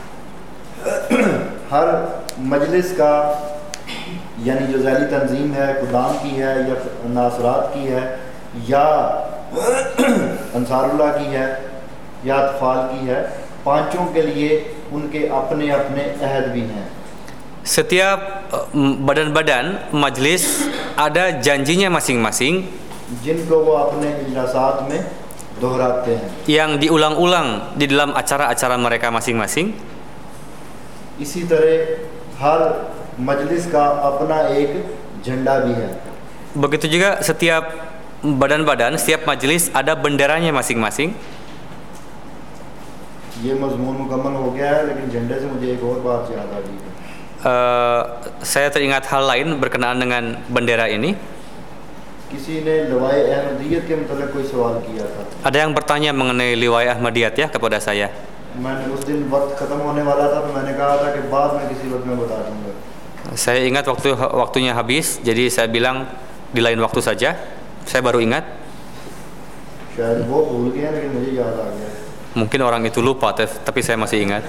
हर मजलिस का यानी जो ज़ैली तंजीम है, खुदाम की है या नासरात की है या अंसारुल्लाह की है या अतफाल की है, पांचों के लिए उनके अपने अपने अहद भी हैं. Setiap eh, badan-badan majlis ada janjinya masing-masing जिनको वो अपने इजलासात में दोहराते हैं. yang diulang-ulang di dalam acara-acara mereka masing-masing. इसी तरह हर मजलिस का अपना एक झंडा भी है. Begitu juga setiap badan-badan, setiap majlis ada benderanya masing-masing. ये मजमून मुकम्मल हो गया है, लेकिन झंडे से मुझे एक और बात याद आ गई है. Uh, saya teringat hal lain berkenaan dengan bendera ini. किसी ने लवाए अहमदियत के मतलब कोई सवाल किया था. Ada yang bertanya mengenai liwai Ahmadiyat ya kepada saya. मैंने उस दिन वक्त ख़त्म होने वाला था तो मैंने कहा था कि बाद में किसी वक्त मैं बता दूंगा. Saya ingat waktu waktunya habis, jadi saya bilang di lain waktu saja. Saya baru ingat. शायद वो भूल गया लेकिन मुझे याद आ गया. Mungkin orang itu lupa, tapi saya masih ingat.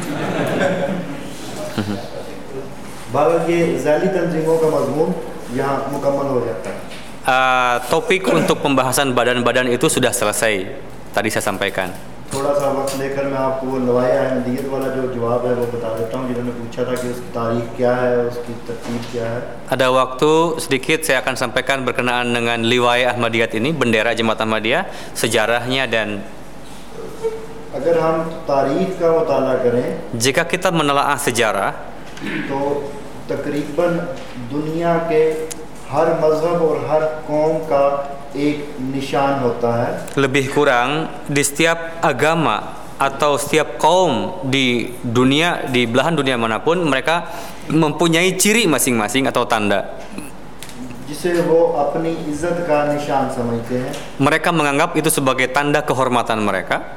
बाकी ये ज़ैली तंजीमों का मजमून यहाँ मुकम्मल हो जाता है. Uh, topik untuk pembahasan badan-badan itu sudah selesai. Tadi saya sampaikan. थोड़ा सा वक्त लेकर मैं आपको वो लवाए अहमदियत वाला जो जवाब है वो बता देता हूँ, जिन्होंने पूछा था कि उसकी तारीख क्या है, उसकी तरतीब क्या है. Ada waktu sedikit saya akan sampaikan berkenaan dengan Liwaya Ahmadiyat ini, bendera Jemaat Ahmadiyah, sejarahnya dan अगर हम तारीख का मुताला करें jika kita menelaah sejarah, तो तकरीबन दुनिया के हर मज़हब और हर कौम का एक निशान होता है. lebih kurang di setiap agama atau setiap kaum di dunia, di belahan dunia manapun, mereka mempunyai ciri masing-masing atau tanda. जिसे वो अपनी इज्जत का निशान समझते हैं. Mereka menganggap itu sebagai tanda kehormatan mereka.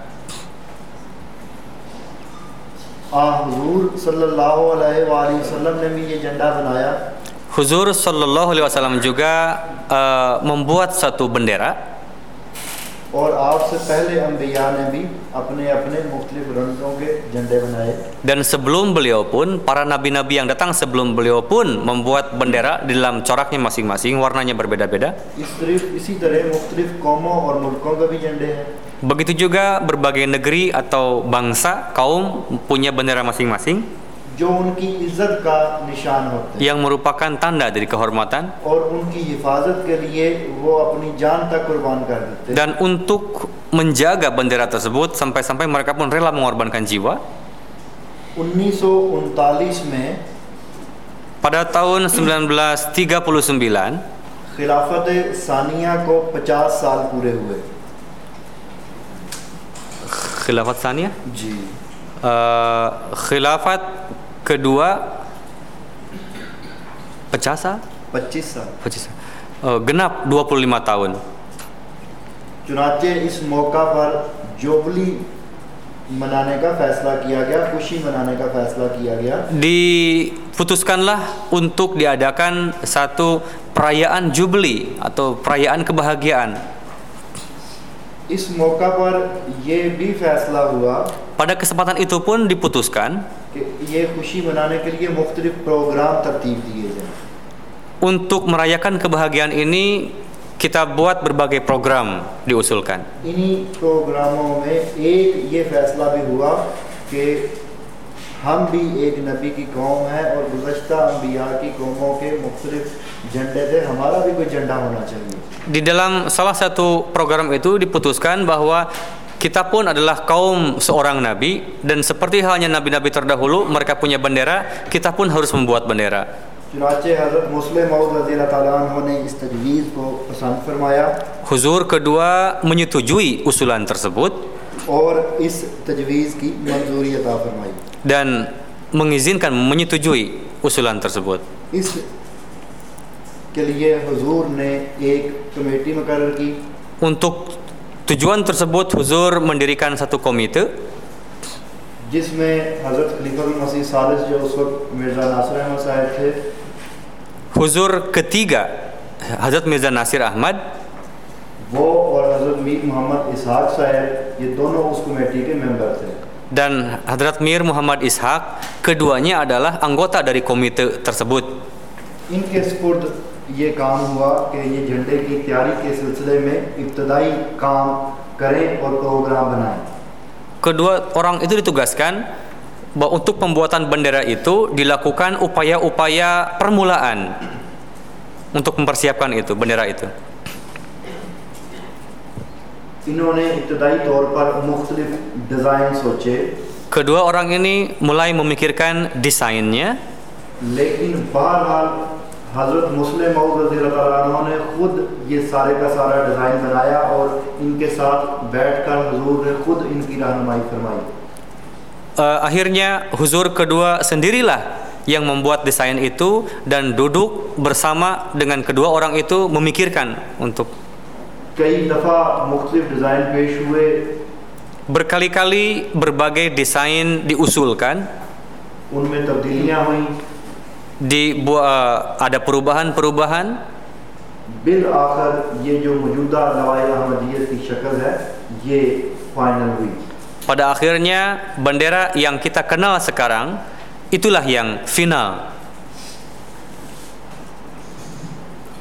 आ हुजूर सल्लल्लाहु अलैहि वसल्लम ने भी ये झंडा बनाया. Huzur sallallahu alaihi wasallam juga uh, membuat satu bendera. और आपसे पहले अंबिया ने भी अपने अपने मुख्तलिफ रंगों के झंडे बनाए. Dan sebelum beliau pun, para nabi-nabi yang datang sebelum beliau pun membuat bendera di dalam coraknya masing-masing, warnanya berbeda-beda. इस तरह इसी तरह मुख्तलिफ कौमों और मुल्कों के भी झंडे हैं. Begitu juga berbagai negeri atau bangsa, kaum punya bendera masing-masing जो उनकी इज्जत का निशान होते हैं yang merupakan tanda dari kehormatan, और उनकी हिफाजत के लिए वो अपनी जान तक कुर्बान कर देते हैं. dan untuk menjaga bendera tersebut sampai-sampai mereka pun rela mengorbankan jiwa. उन्नीस सौ उनतालीस में Pada tahun sembilan belas tiga puluh sembilan, खिलाफत सानिया को पचास साल पूरे हुए. Khilafat Saniyah, जी uh, khilafat kedua pecah पच्चीस साल. uh, genap dua puluh lima tahun. चुनाचे इस मौका पर जोबली मनाने का फैसला किया गया, खुशी मनाने का फैसला किया गया. Diputuskanlah untuk diadakan satu perayaan jubli atau perayaan kebahagiaan. इस मौका पर ये भी फैसला हुआ Pada kesempatan itu pun diputuskan कि ये खुशी मनाने के लिए मुख्तलिफ प्रोग्राम तरतीब दिए जाएं. untuk merayakan kebahagiaan ini kita buat berbagai program diusulkan. इन्हीं प्रोग्रामों में एक ये फैसला भी हुआ कि हम भी एक नबी की कौम है और गुज़श्ता अंबिया की कौमों के मुख्तलिफ झंडे थे, हमारा भी कोई झंडा होना चाहिए. Di dalam salah satu program itu diputuskan bahwa kita pun adalah kaum seorang nabi, dan seperti halnya nabi-nabi terdahulu mereka punya bendera, kita pun harus membuat bendera. चुनाचे हज़रत मुस्लिम मऊद रज़ियल्लाहु ताला अन्हु ने इस तजवीज़ को पसंद फरमाया Huzur kedua menyetujui usulan tersebut और इस तजवीज़ की मंजूरी अता फरमाई. dan mengizinkan, menyetujui usulan tersebut. इस के लिए हुजूर ने एक कमेटी मुकर्रर की. Untuk tujuan tersebut Huzur mendirikan satu komite जिसमें हज़रत खलीफातुल मसीह सालिस जो उस वक्त मिर्ज़ा नासिर अहमद साहब थे, Huzur ketiga Hazrat Mirza Nasir Ahmad, वो और हज़रत मीर मोहम्मद इसहाक साहब, ये दोनों उस कमेटी के मेंबर थे. dan Hadrat Mir Muhammad Ishaq, keduanya adalah anggota dari komite tersebut. इनके सुपुर्द ये काम हुआ कि ये झंडे की तैयारी के सिलसिले में इब्तदाई काम करें और प्रोग्राम बनाएं. Kedua orang itu ditugaskan bahwa untuk pembuatan bendera itu dilakukan upaya-upaya permulaan untuk mempersiapkan itu, bendera itu. इन्होंने इब्तदाई तौर पर मुख्तलिफ डिज़ाइन सोचे, Kedua orang ini mulai memikirkan desainnya, लेकिन बहरहाल हज़रत मुस्लिम मऊद रज़ियल्लाहु ताला अन्हु ने खुद ये सारे का सारा डिज़ाइन बनाया और इनके साथ बैठकर हुजूर ने खुद इनकी रहनुमाई फरमाई. uh, akhirnya Huzur kedua sendirilah yang membuat desain itu dan duduk bersama dengan kedua orang itu memikirkan untuk कई दफ़ा मुख्तलिफ डिज़ाइन पेश हुए, berkali-kali berbagai desain diusulkan, उनमें तब्दीलियाँ हुई. di uh, ada perubahan-perubahan. Bill आखिर ये जो मौजूदा लवाए अहमदियत की शक्ल है ये फाइनल हुई. Pada akhirnya bendera yang kita kenal sekarang itulah yang final.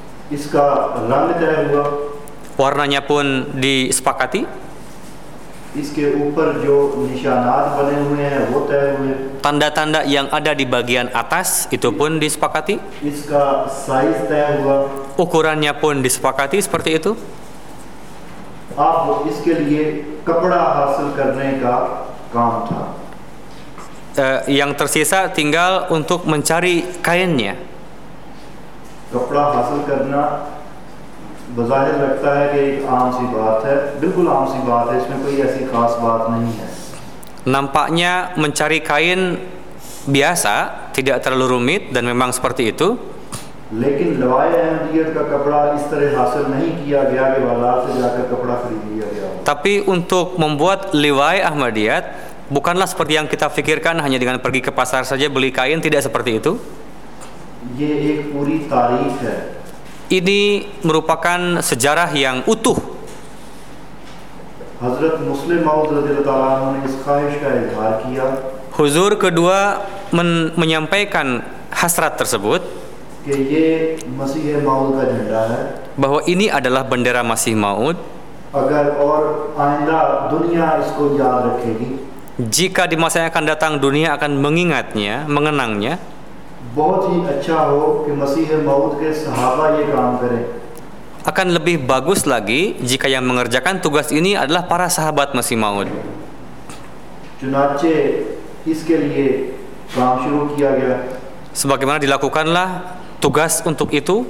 इसका रंग तय हुआ. Warnanya pun disepakati. इसके ऊपर जो निशानात बने हुए हैं वो तय हुए। Tanda-tanda yang ada di bagian atas itu pun disepakati. इसका साइज तय हुआ। Ukurannya pun disepakati seperti itu. अब इसके लिए कपड़ा हासिल करने का काम था। Uh, yang tersisa tinggal untuk mencari kainnya. कपड़ा हासिल करना बज़ाहिर लगता है कि एक आम सी बात है, बिल्कुल आम सी बात है, इसमें कोई ऐसी खास बात नहीं है। Nampaknya mencari kain biasa, tidak terlalu rumit dan memang seperti itu. लेकिन लवाए अहमदियत का कपड़ा इस तरह हासिल नहीं किया गया कि बाजार से जाकर कपड़ा खरीद लिया गया। Tapi untuk membuat liwai Ahmadiyat bukanlah seperti yang kita pikirkan hanya dengan pergi ke pasar saja beli kain, tidak seperti itu. ये एक पूरी तारीख है। Ini merupakan sejarah yang utuh. हजरत मुस्लिम मौद रज़ियल्लाहु ताला अन्हु ने इस ख्वाहिश का इजहार किया Huzur kedua men menyampaikan hasrat tersebut कि ये मसीह मौद का झंडा है। bahwa ini adalah bendera Masih Maud. अगर और आइंदा दुनिया इसको याद रखेगी, Jika di masa yang akan datang dunia akan mengingatnya, mengenangnya, बहुत ही अच्छा हो कि मसीह मौद के सहाबा ये काम करें। akan lebih bagus lagi jika yang mengerjakan tugas ini adalah para sahabat Masih Maud. चुनाचे इसके लिए काम शुरू किया गया। Sebagaimana dilakukanlah tugas untuk itu.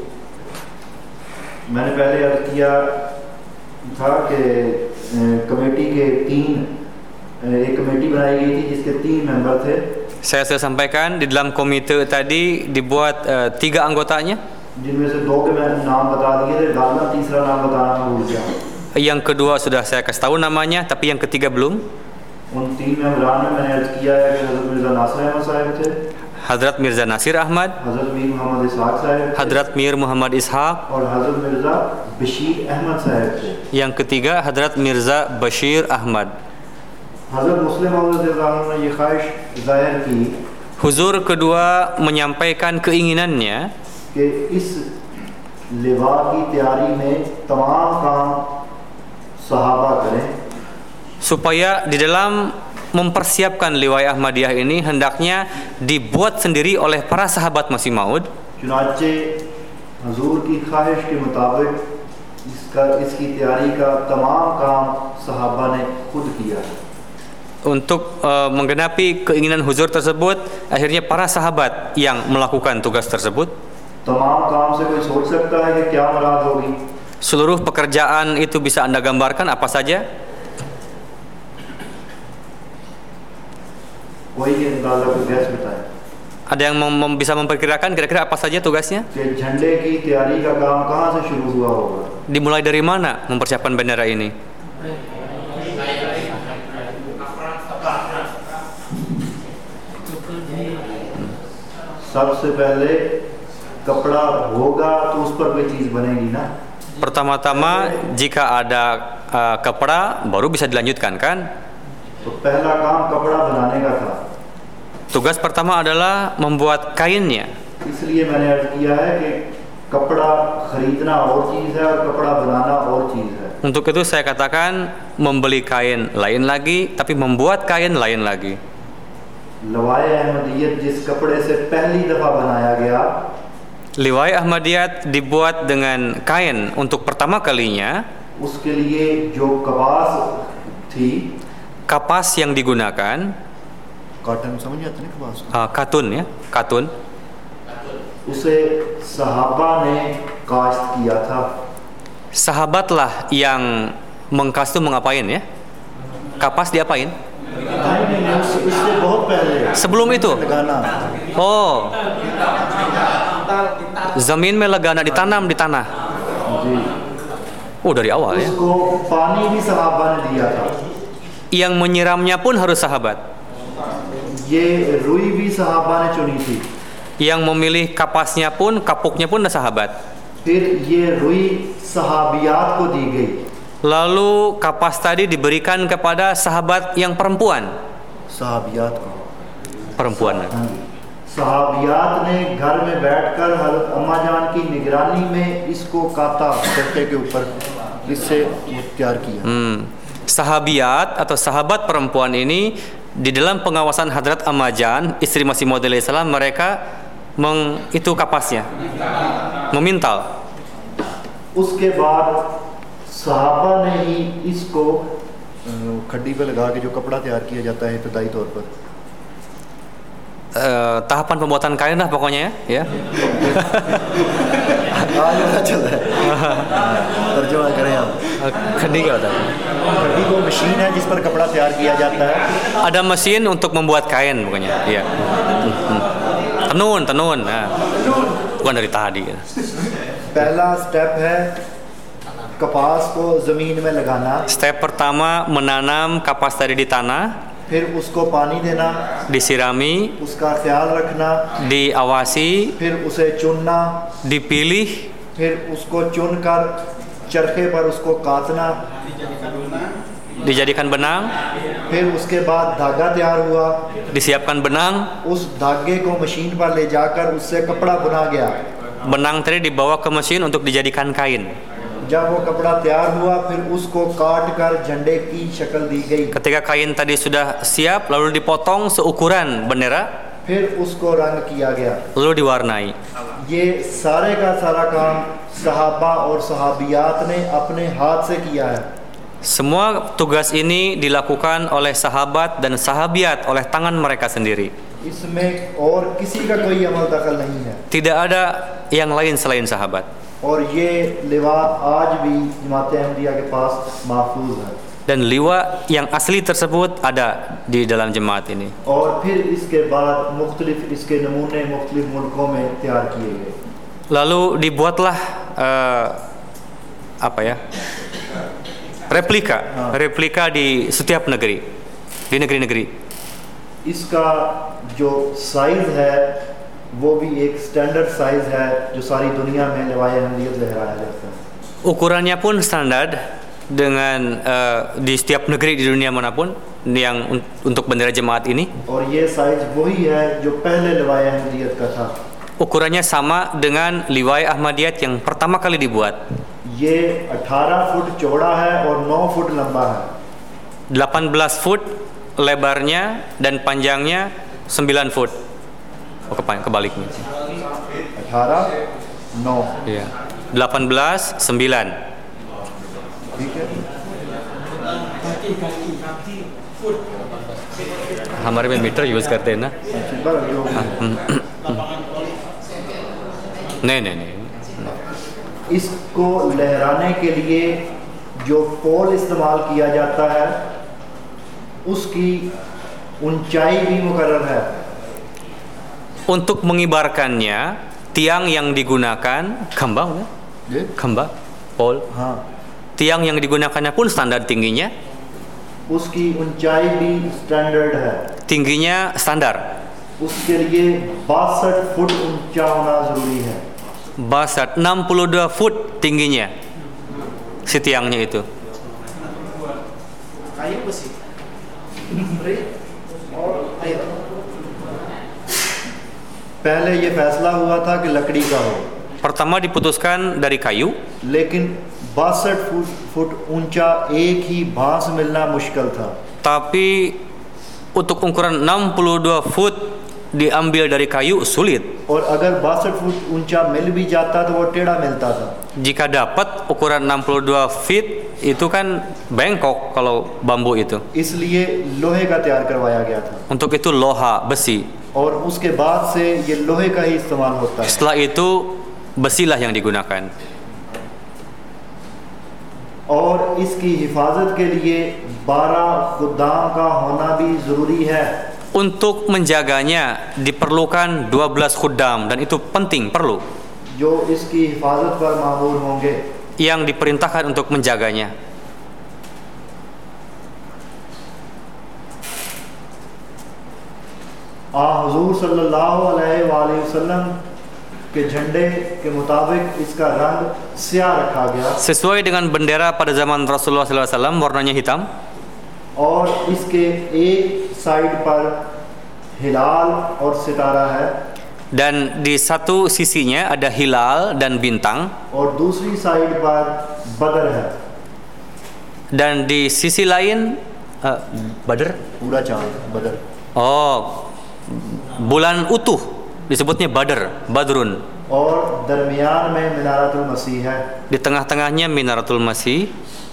मैंने पहले अर्ज किया था कि कमेटी के तीन एक कमेटी बनाई गई थी जिसके तीन मेंबर थे। Saya sudah sampaikan di dalam komite tadi dibuat uh, tiga anggotanya. जिनमें से दो के मैंने नाम बता दिए थे, डालना तीसरा नाम बताना भूल गया। Yang kedua sudah saya kasih tahu namanya, tapi yang ketiga belum. उन तीन मेंबरान में मैंने अर्ज किया है कि हजरत मिर्जा नासिर अहमद साहब थे, Hadrat Mirza Nasir Ahmad, हजरत मीर मोहम्मद इसहाक साहब थे, Hadrat Mir Muhammad Ishaq, और हजरत मिर्जा बशीर अहमद साहब थे। yang ketiga Hadrat Mirza Bashir Ahmad. हजरत मुस्लिम मौद रज़ियल्लाहु अन्हु ने ये ख्वाहिश जाहिर की Huzur kedua menyampaikan keinginannya कि इस लिवा की तैयारी में तमाम काम सहाबा करें, supaya di dalam mempersiapkan liwai Ahmadiyah ini hendaknya dibuat sendiri oleh para sahabat Masih Maud. चुनाचे हजूर की ख्वाहिश के मुताबिक इसका इसकी तैयारी का तमाम काम सहाबा ने खुद किया। Untuk uh, menggenapi keinginan Huzur tersebut, akhirnya para sahabat yang melakukan tugas tersebut. तमाम काम से कोई सोच सकता है कि क्या मुराद होगी? Seluruh pekerjaan itu bisa Anda gambarkan apa saja? कोई ये अंदाजा कोई गैस बताए Ada yang mem mem bisa memperkirakan kira-kira apa saja tugasnya? कि झंडे की तैयारी का काम कहाँ से शुरू हुआ होगा? Dimulai dari mana mempersiapkan bendera ini? सबसे पहले कपड़ा होगा तो उस पर कोई चीज़ बनेगी ना। Pertama-tama jika ada uh, kepala baru bisa dilanjutkan kan? तो पहला काम कपड़ा बनाने का था। Tugas pertama adalah membuat kainnya. इसलिए मैंने अर्ज किया है कि कपड़ा खरीदना और चीज़ है और कपड़ा बनाना और चीज़ है। Untuk itu saya katakan membeli kain lain lagi, tapi membuat kain lain lagi. लवाए अहमदियत जिस कपड़े से पहली दफ़ा बनाया गया, Liwai Ahmadiyat dibuat dengan kain untuk pertama kalinya. उसके लिए जो कपास थी, Kapas yang digunakan, कॉटन समझ आते हैं कपास, uh, katun ya, katun. उसे सहाबा ने काश्त किया था। Sahabatlah yang mengkas itu mengapain ya? Kapas diapain? नहीं नहीं नहीं, उस- उससे बहुत पहले Sebelum itu. लगाना। Oh. Zamin melagana ditanam di tanah. जी, Oh, dari awal ya. उसको पानी भी सहाबा ने दिया था। Yang menyiramnya pun harus sahabat. ये रुई भी सहाबा ने चुनी थी। Yang memilih kapasnya pun, kapuknya pun adalah sahabat. फिर ये रुई सहाबियात को दी गई। Lalu kapas tadi diberikan kepada sahabat yang perempuan. सहाबियात को Perempuan. हाँ जी। सहाबियात ने घर में बैठकर हज़रत अम्मा जान की निगरानी में इसको काटा चट्टे के ऊपर, इससे तैयार किया। Hmm. Sahabiat atau sahabat perempuan ini di dalam pengawasan Hadrat Ammajan, istri Masih Maud alaihi salam, mereka meng, itu kapasnya, memintal. उसके बाद सहाबा ने ही इसको खड्डी पे लगा के जो कपड़ा तैयार किया जाता है इब्तदाई तौर पर, uh, tahapan pembuatan kain lah pokoknya ya. Ya. तर्जुमा करें आप। खड्डी क्या होता है? खड्डी वो मशीन है जिस पर कपड़ा तैयार किया जाता है। Ada mesin untuk membuat kain pokoknya. Iya. Tenun, tenun. Nah. Bukan dari tadi. पहला स्टेप है कपास को जमीन में लगाना। Step pertama menanam kapas tadi di tanah. फिर उसको पानी देना, disirami, उसका ख्याल रखना, diawasi, फिर उसे चुनना, dipilih, फिर उसको चुनकर चरखे पर उसको काटना, dijadikan benang, फिर उसके बाद धागा तैयार हुआ, disiapkan benang, उस धागे को मशीन पर ले जाकर उससे कपड़ा बुना गया। benang tadi dibawa ke mesin untuk dijadikan kain. जब वो कपड़ा तैयार हुआ फिर उसको काट कर झंडे की शक्ल दी गई। Ketika kain tadi sudah siap, lalu dipotong seukuran bendera, फिर उसको रंग किया गया, lalu diwarnai. ये सारे का सारा काम सहाबा और सहाबियात ने अपने हाथ से किया है। Semua tugas ini dilakukan oleh sahabat dan sahabiat oleh tangan mereka sendiri. इसमें और किसी का कोई अमल दखल नहीं है। Tidak ada yang lain selain sahabat. और ये लिवा आज भी जमात अहमदिया के पास महफूज है। Dan liwa yang asli tersebut ada di dalam jemaat ini. और फिर इसके बाद मुख्तलिफ इसके नमूने मुख्तलिफ मुल्कों में तैयार किए गए। Lalu dibuatlah uh, apa ya? replika, replika di setiap negeri, di negeri-negeri. इसका जो साइज है वो भी एक स्टैंडर्ड साइज है जो सारी दुनिया में लिवाए अहमदियत लहराया जाता है। Ukurannya pun standar dengan uh, di setiap negeri di dunia manapun yang un untuk bendera jemaat ini. और ये साइज वही है जो पहले लिवाए अहमदियत का था। Ukurannya sama dengan liwai Ahmadiyat yang pertama kali dibuat. ये अठारह फुट चौड़ा है और नौ फुट लंबा है। delapan belas foot lebarnya dan panjangnya sembilan foot. Oh, kebaliknya. अठारह नौ। Iya. delapan belas sembilan. ठीक है। हमारे में मीटर यूज करते हैं ना? नहीं नहीं नहीं। इसको लहराने के लिए जो पोल इस्तेमाल किया जाता है उसकी ऊंचाई भी मुकर्रर है। Untuk mengibarkannya, tiang yang digunakan kembang, yeah. kembang, pol. हाँ. Tiang yang digunakannya pun standar tingginya. उसकी ऊंचाई भी स्टैंडर्ड है। Tingginya standar. उसके लिए बासठ फुट ऊंचा होना जरूरी है। Basat enam puluh dua foot tingginya si tiangnya itu. Kayu besi. पहले ये फैसला हुआ था कि लकड़ी का हो। Pertama diputuskan dari kayu. लेकिन बासठ फुट फुट ऊंचा एक ही बांस मिलना मुश्किल था। Tapi untuk ukuran enam puluh dua foot diambil dari kayu sulit. और अगर बासठ फुट ऊंचा मिल भी जाता तो वो टेढ़ा मिलता था। Jika dapat ukuran enam puluh dua feet itu kan bengkok kalau bambu itu. इसलिए लोहे का तैयार करवाया गया था। Untuk itu loha, besi. और उसके बाद से ये लोहे का ही इस्तेमाल होता है। Setelah itu besilah yang digunakan. और इसकी हिफाजत के लिए बारह खुदाम का होना भी जरूरी है। Untuk menjaganya diperlukan dua belas khuddam dan itu penting, perlu. जो इसकी हिफाजत पर मामूर होंगे। Yang diperintahkan untuk menjaganya. आ हुजूर सल्लल्लाहु अलैहि वसल्लम के झंडे के मुताबिक इसका रंग स्याह रखा गया। Sesuai dengan bendera pada zaman Rasulullah shallallahu alaihi wasallam warnanya hitam. और इसके एक साइड पर हिलाल और सितारा है। Dan di satu sisinya ada hilal dan bintang. और दूसरी साइड पर बदर है। Dan di sisi lain uh, Badr, पूरा चांद बदर, oh bulan utuh disebutnya Badr, Badrun. और दरमियान में मिनारतुल मसीह है. Di tengah-tengahnya Minaratul Masih.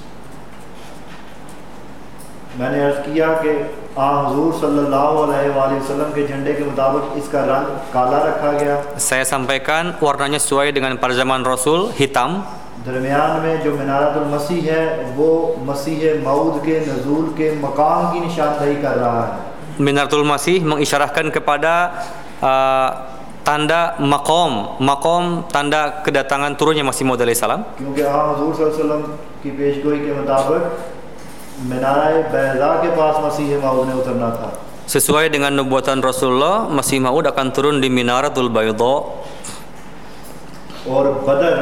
मैंने अर्ज किया कि आ हुजूर सल्लल्लाहु अलैहि वसल्लम के झंडे के मुताबिक इसका रंग काला रखा गया. Saya sampaikan warnanya sesuai dengan pada zaman Rasul, hitam. दरमियान में जो मिनारतुल मसीह है वो मसीह मऊद के नज़ूल के मकाम की निशानदही कर रहा है. Minaratul Masih mengisyarahkan kepada uh, tanda makom, makom tanda kedatangan turunnya Masih Maud alaihi salam. क्योंकि आ हुजूर सल्लल्लाहु अलैहि वसल्लम की पेशगोई के मुताबिक मीनारे बैज़ा के पास मसीह मऊद ने उतरना था. Sesuai dengan nubuatan Rasulullah, Masih Maud akan turun di Minaratul Bayda. और बदर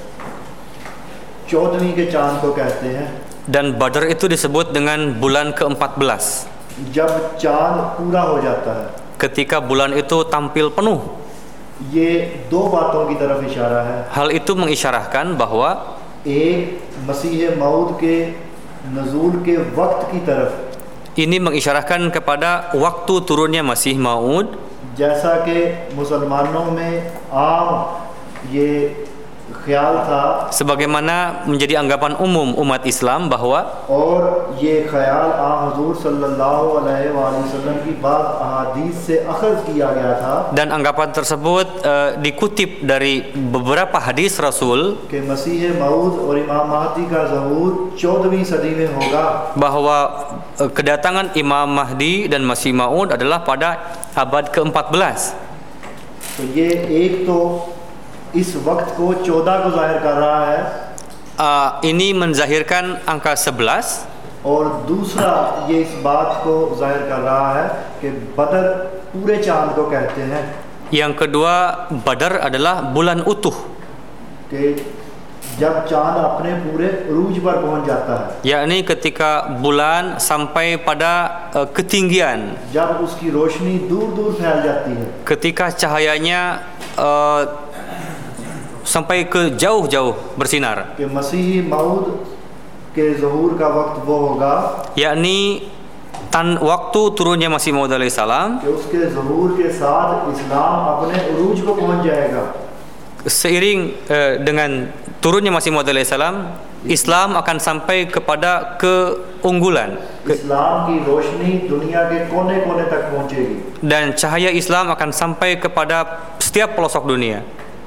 चौदहवीं के चांद को कहते हैं. Dan Badr itu disebut dengan bulan keempat belas. जब चांद पूरा हो जाता है, Ketika bulan itu tampil penuh. ये दो बातों की तरफ इशारा है. Hal itu mengisyarahkan bahwa एक मसीह मऊद के नज़ूल के वक्त की तरफ, ini mengisyarahkan kepada waktu turunnya Masih Maud. जैसा कि मुसलमानों में आम ये ख्याल था, Sebagaimana menjadi anggapan umum umat Islam bahwa और ये ख्याल आ हुजूर सल्लल्लाहु अलैहि वसल्लम की बात अहादीस से अखज़ किया गया था dan anggapan tersebut uh, dikutip dari beberapa hadis Rasul कि मसीह मऊद और इमाम महदी का ज़हूर चौदहवीं सदी में होगा. bahwa uh, kedatangan Imam Mahdi dan Masih Maud adalah pada abad keempat belas. तो ये एक तो इस वक्त को चौदह को जाहिर कर रहा है, Uh, ini menzahirkan angka sebelas. और दूसरा ये इस बात को जाहिर कर रहा है कि बदर पूरे चांद को कहते हैं. Yang kedua, Badar adalah bulan utuh, कि जब चांद अपने पूरे उरूज पर पहुंच जाता है, yakni ketika bulan sampai pada uh, ketinggian, जब उसकी रोशनी दूर दूर फैल जाती है, ketika cahayanya uh, sampai ke jauh-jauh bersinar, कि मसीह मऊद के ज़हूर का वक्त वो होगा yakni tan waktu turunnya Masih Maud alaihi salam, कि उसके ज़हूर के साथ इस्लाम अपने उरूज को पहुंच जाएगा. seiring uh, dengan turunnya Masih Maud alaihi salam, Islam akan sampai kepada keunggulan इस्लाम की रोशनी दुनिया के कोने-कोने तक पहुंचेगी. dan cahaya Islam akan sampai kepada setiap pelosok dunia.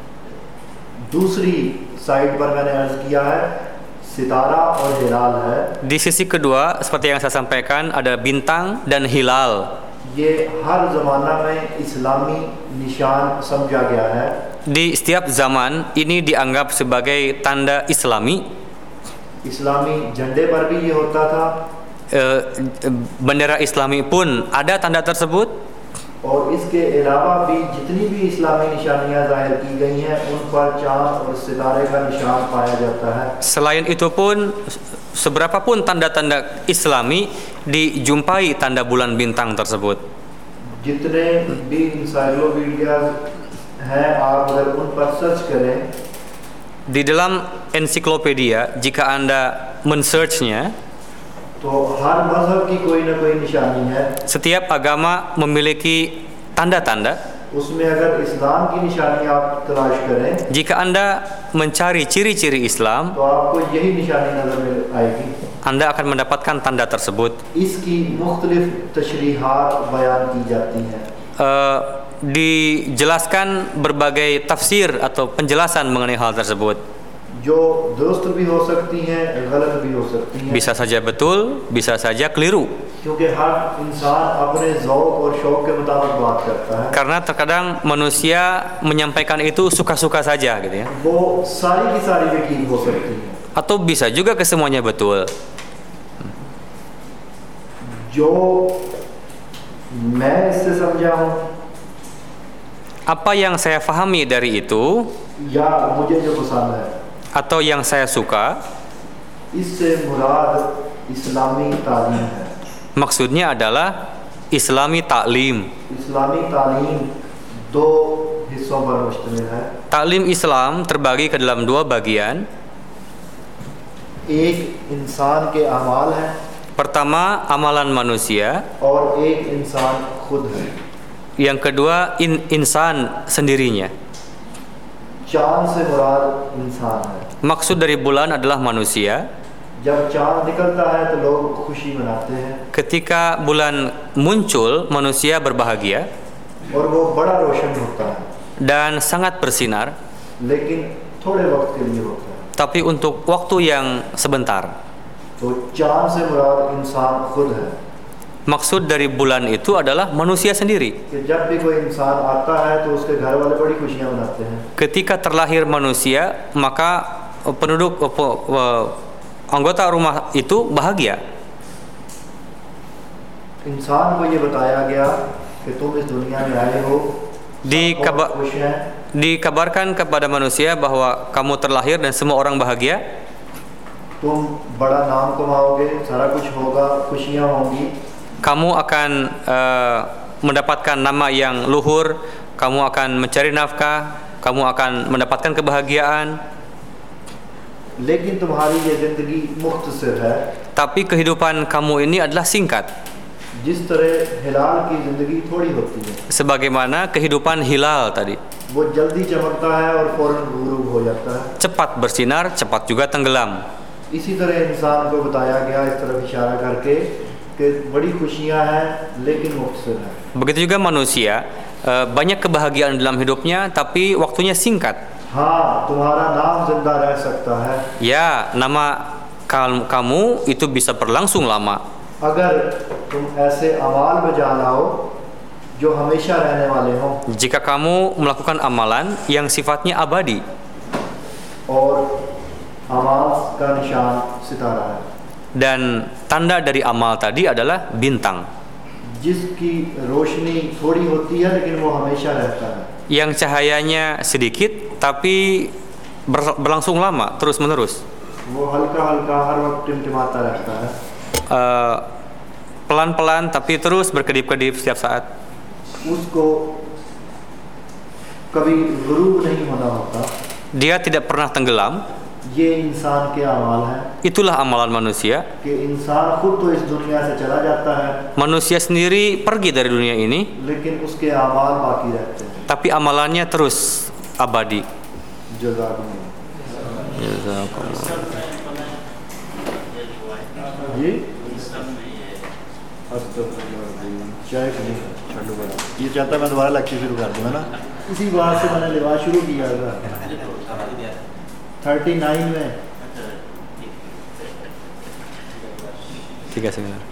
दूसरी साइड पर मैंने अर्ज किया है सितारा और हिलाल है. Di sisi kedua, seperti yang saya sampaikan, ada bintang dan hilal. ये हर ज़माना में इस्लामी निशान समझा गया है. Di setiap zaman ini dianggap sebagai tanda Islami. इस्लामी झंडे पर भी ये होता था, Eh, bendera Islami pun ada tanda tersebut. और इसके अलावा भी जितनी भी इस्लामी निशानियाँ ज़ाहिर की गई हैं उन पर चाँद और सितारे का निशान पाया जाता है. Selain itu pun, seberapapun tanda-tanda Islami dijumpai tanda bulan bintang tersebut. जितने भी इंसाइक्लोपीडिया हैं आप अगर उन पर सर्च करें, Di dalam ensiklopedia, jika Anda men-searchnya, तो हर मजहब की कोई ना कोई निशानी है. setiap agama memiliki tanda-tanda. उसमें अगर इस्लाम की निशानी आप तलाश करें Jika Anda mencari ciri-ciri Islam, तो आपको यही निशानी नजर में आएगी. Anda akan mendapatkan tanda tersebut. इसकी मुख्तलिफ तशरीहात बयान की जाती हैं. Uh, dijelaskan berbagai tafsir atau penjelasan mengenai hal tersebut. जो दुरुस्त भी हो सकती हैं, गलत भी हो सकती हैं. Bisa saja betul, bisa saja keliru. क्योंकि हर इंसान अपने ज़ौक़ और शौक़ के मुताबिक बात करता है. Karena terkadang manusia menyampaikan itu suka-suka saja gitu ya. वो सारी की सारी यकीन हो सकती हैं. Atau bisa juga kesemuanya betul. जो मैं इससे समझा हूँ Apa yang saya fahami dari itu या मुझे जो पसंद है, atau yang saya suka, इससे मुराद इस्लामी तालीम है. maksudnya adalah Islami taklim. इस्लामी तालीम दो हिस्सों पर मुश्तमिल है. Taklim Islam terbagi ke dalam dua bagian. एक इंसान के अमाल हैं Pertama, amalan manusia. और एक इंसान खुद है. Yang kedua, in, insan sendirinya. चांद से मुराद इंसान है. Maksud dari bulan adalah manusia. जब चांद निकलता है तो लोग खुशी मनाते हैं. Ketika bulan muncul, manusia berbahagia. और वो बड़ा रोशन होता है. Dan sangat bersinar. लेकिन थोड़े वक्त के लिए होता है. Tapi untuk waktu yang sebentar. तो चांद से मुराद इंसान खुद है. Maksud dari bulan itu adalah manusia sendiri. कि जब भी कोई इंसान आता है तो उसके घर वाले बड़ी खुशियां मनाते हैं. Ketika terlahir manusia, maka penduduk anggota rumah itu bahagia. इंसान को ये बताया गया कि तुम इस दुनिया में आए हो. Dikaba dikabarkan kepada manusia bahwa kamu terlahir dan semua orang bahagia. तुम बड़ा नाम कमाओगे, सारा कुछ होगा, खुशियां होंगी. Kamu akan uh, mendapatkan nama yang luhur, kamu akan mencari nafkah, kamu akan mendapatkan kebahagiaan. लेकिन तुम्हारी ये जिंदगी मुख्तसर है. Tapi kehidupan kamu ini adalah singkat. जिस तरह हिलाल की जिंदगी थोड़ी होती है. Sebagaimana kehidupan hilal tadi. वो जल्दी चमकता है और फौरन गुरूब हो जाता है. Cepat bersinar, cepat juga tenggelam. इसी तरह इंसान को बताया गया इस तरफ इशारा करके कि बड़ी खुशियां हैं लेकिन मुख्तसर है. Begitu juga manusia, banyak kebahagiaan dalam hidupnya tapi waktunya singkat. हाँ, तुम्हारा नाम जिंदा रह सकता है. Ya, nama kamu itu bisa berlangsung lama. अगर तुम ऐसे अमाल बजा लाओ जो हमेशा रहने वाले हों. Jika kamu melakukan amalan yang sifatnya abadi. और अमाल का निशान सितारा है. Dan tanda dari amal tadi adalah bintang. जिसकी रोशनी थोड़ी होती है लेकिन वो हमेशा रहता है. Yang cahayanya sedikit tapi berlangsung lama, terus menerus. वो हल्का-हल्का हर वक्त टिमटिमाता रहता है. Uh, pelan-pelan tapi terus berkedip-kedip setiap saat. उसको कभी गुरूब नहीं होना होता. Dia tidak pernah tenggelam. ये इंसान के अमाल हैं. Itulah amalan manusia. कि इंसान खुद तो इस दुनिया से चला जाता है. Manusia sendiri pergi dari dunia ini. लेकिन उसके अमाल बाकी रहते हैं. Tapi amalannya terus abadi. जज़ाकुमुल्लाह. Jazakallah. जी चाय नहीं छाड़ू बड़ा ये चाहता मैं दोबारा लेक्चर शुरू कर दूँ है ना. इसी बात से मैंने लिबास शुरू किया था थर्टी नाइन में. ठीक है सर.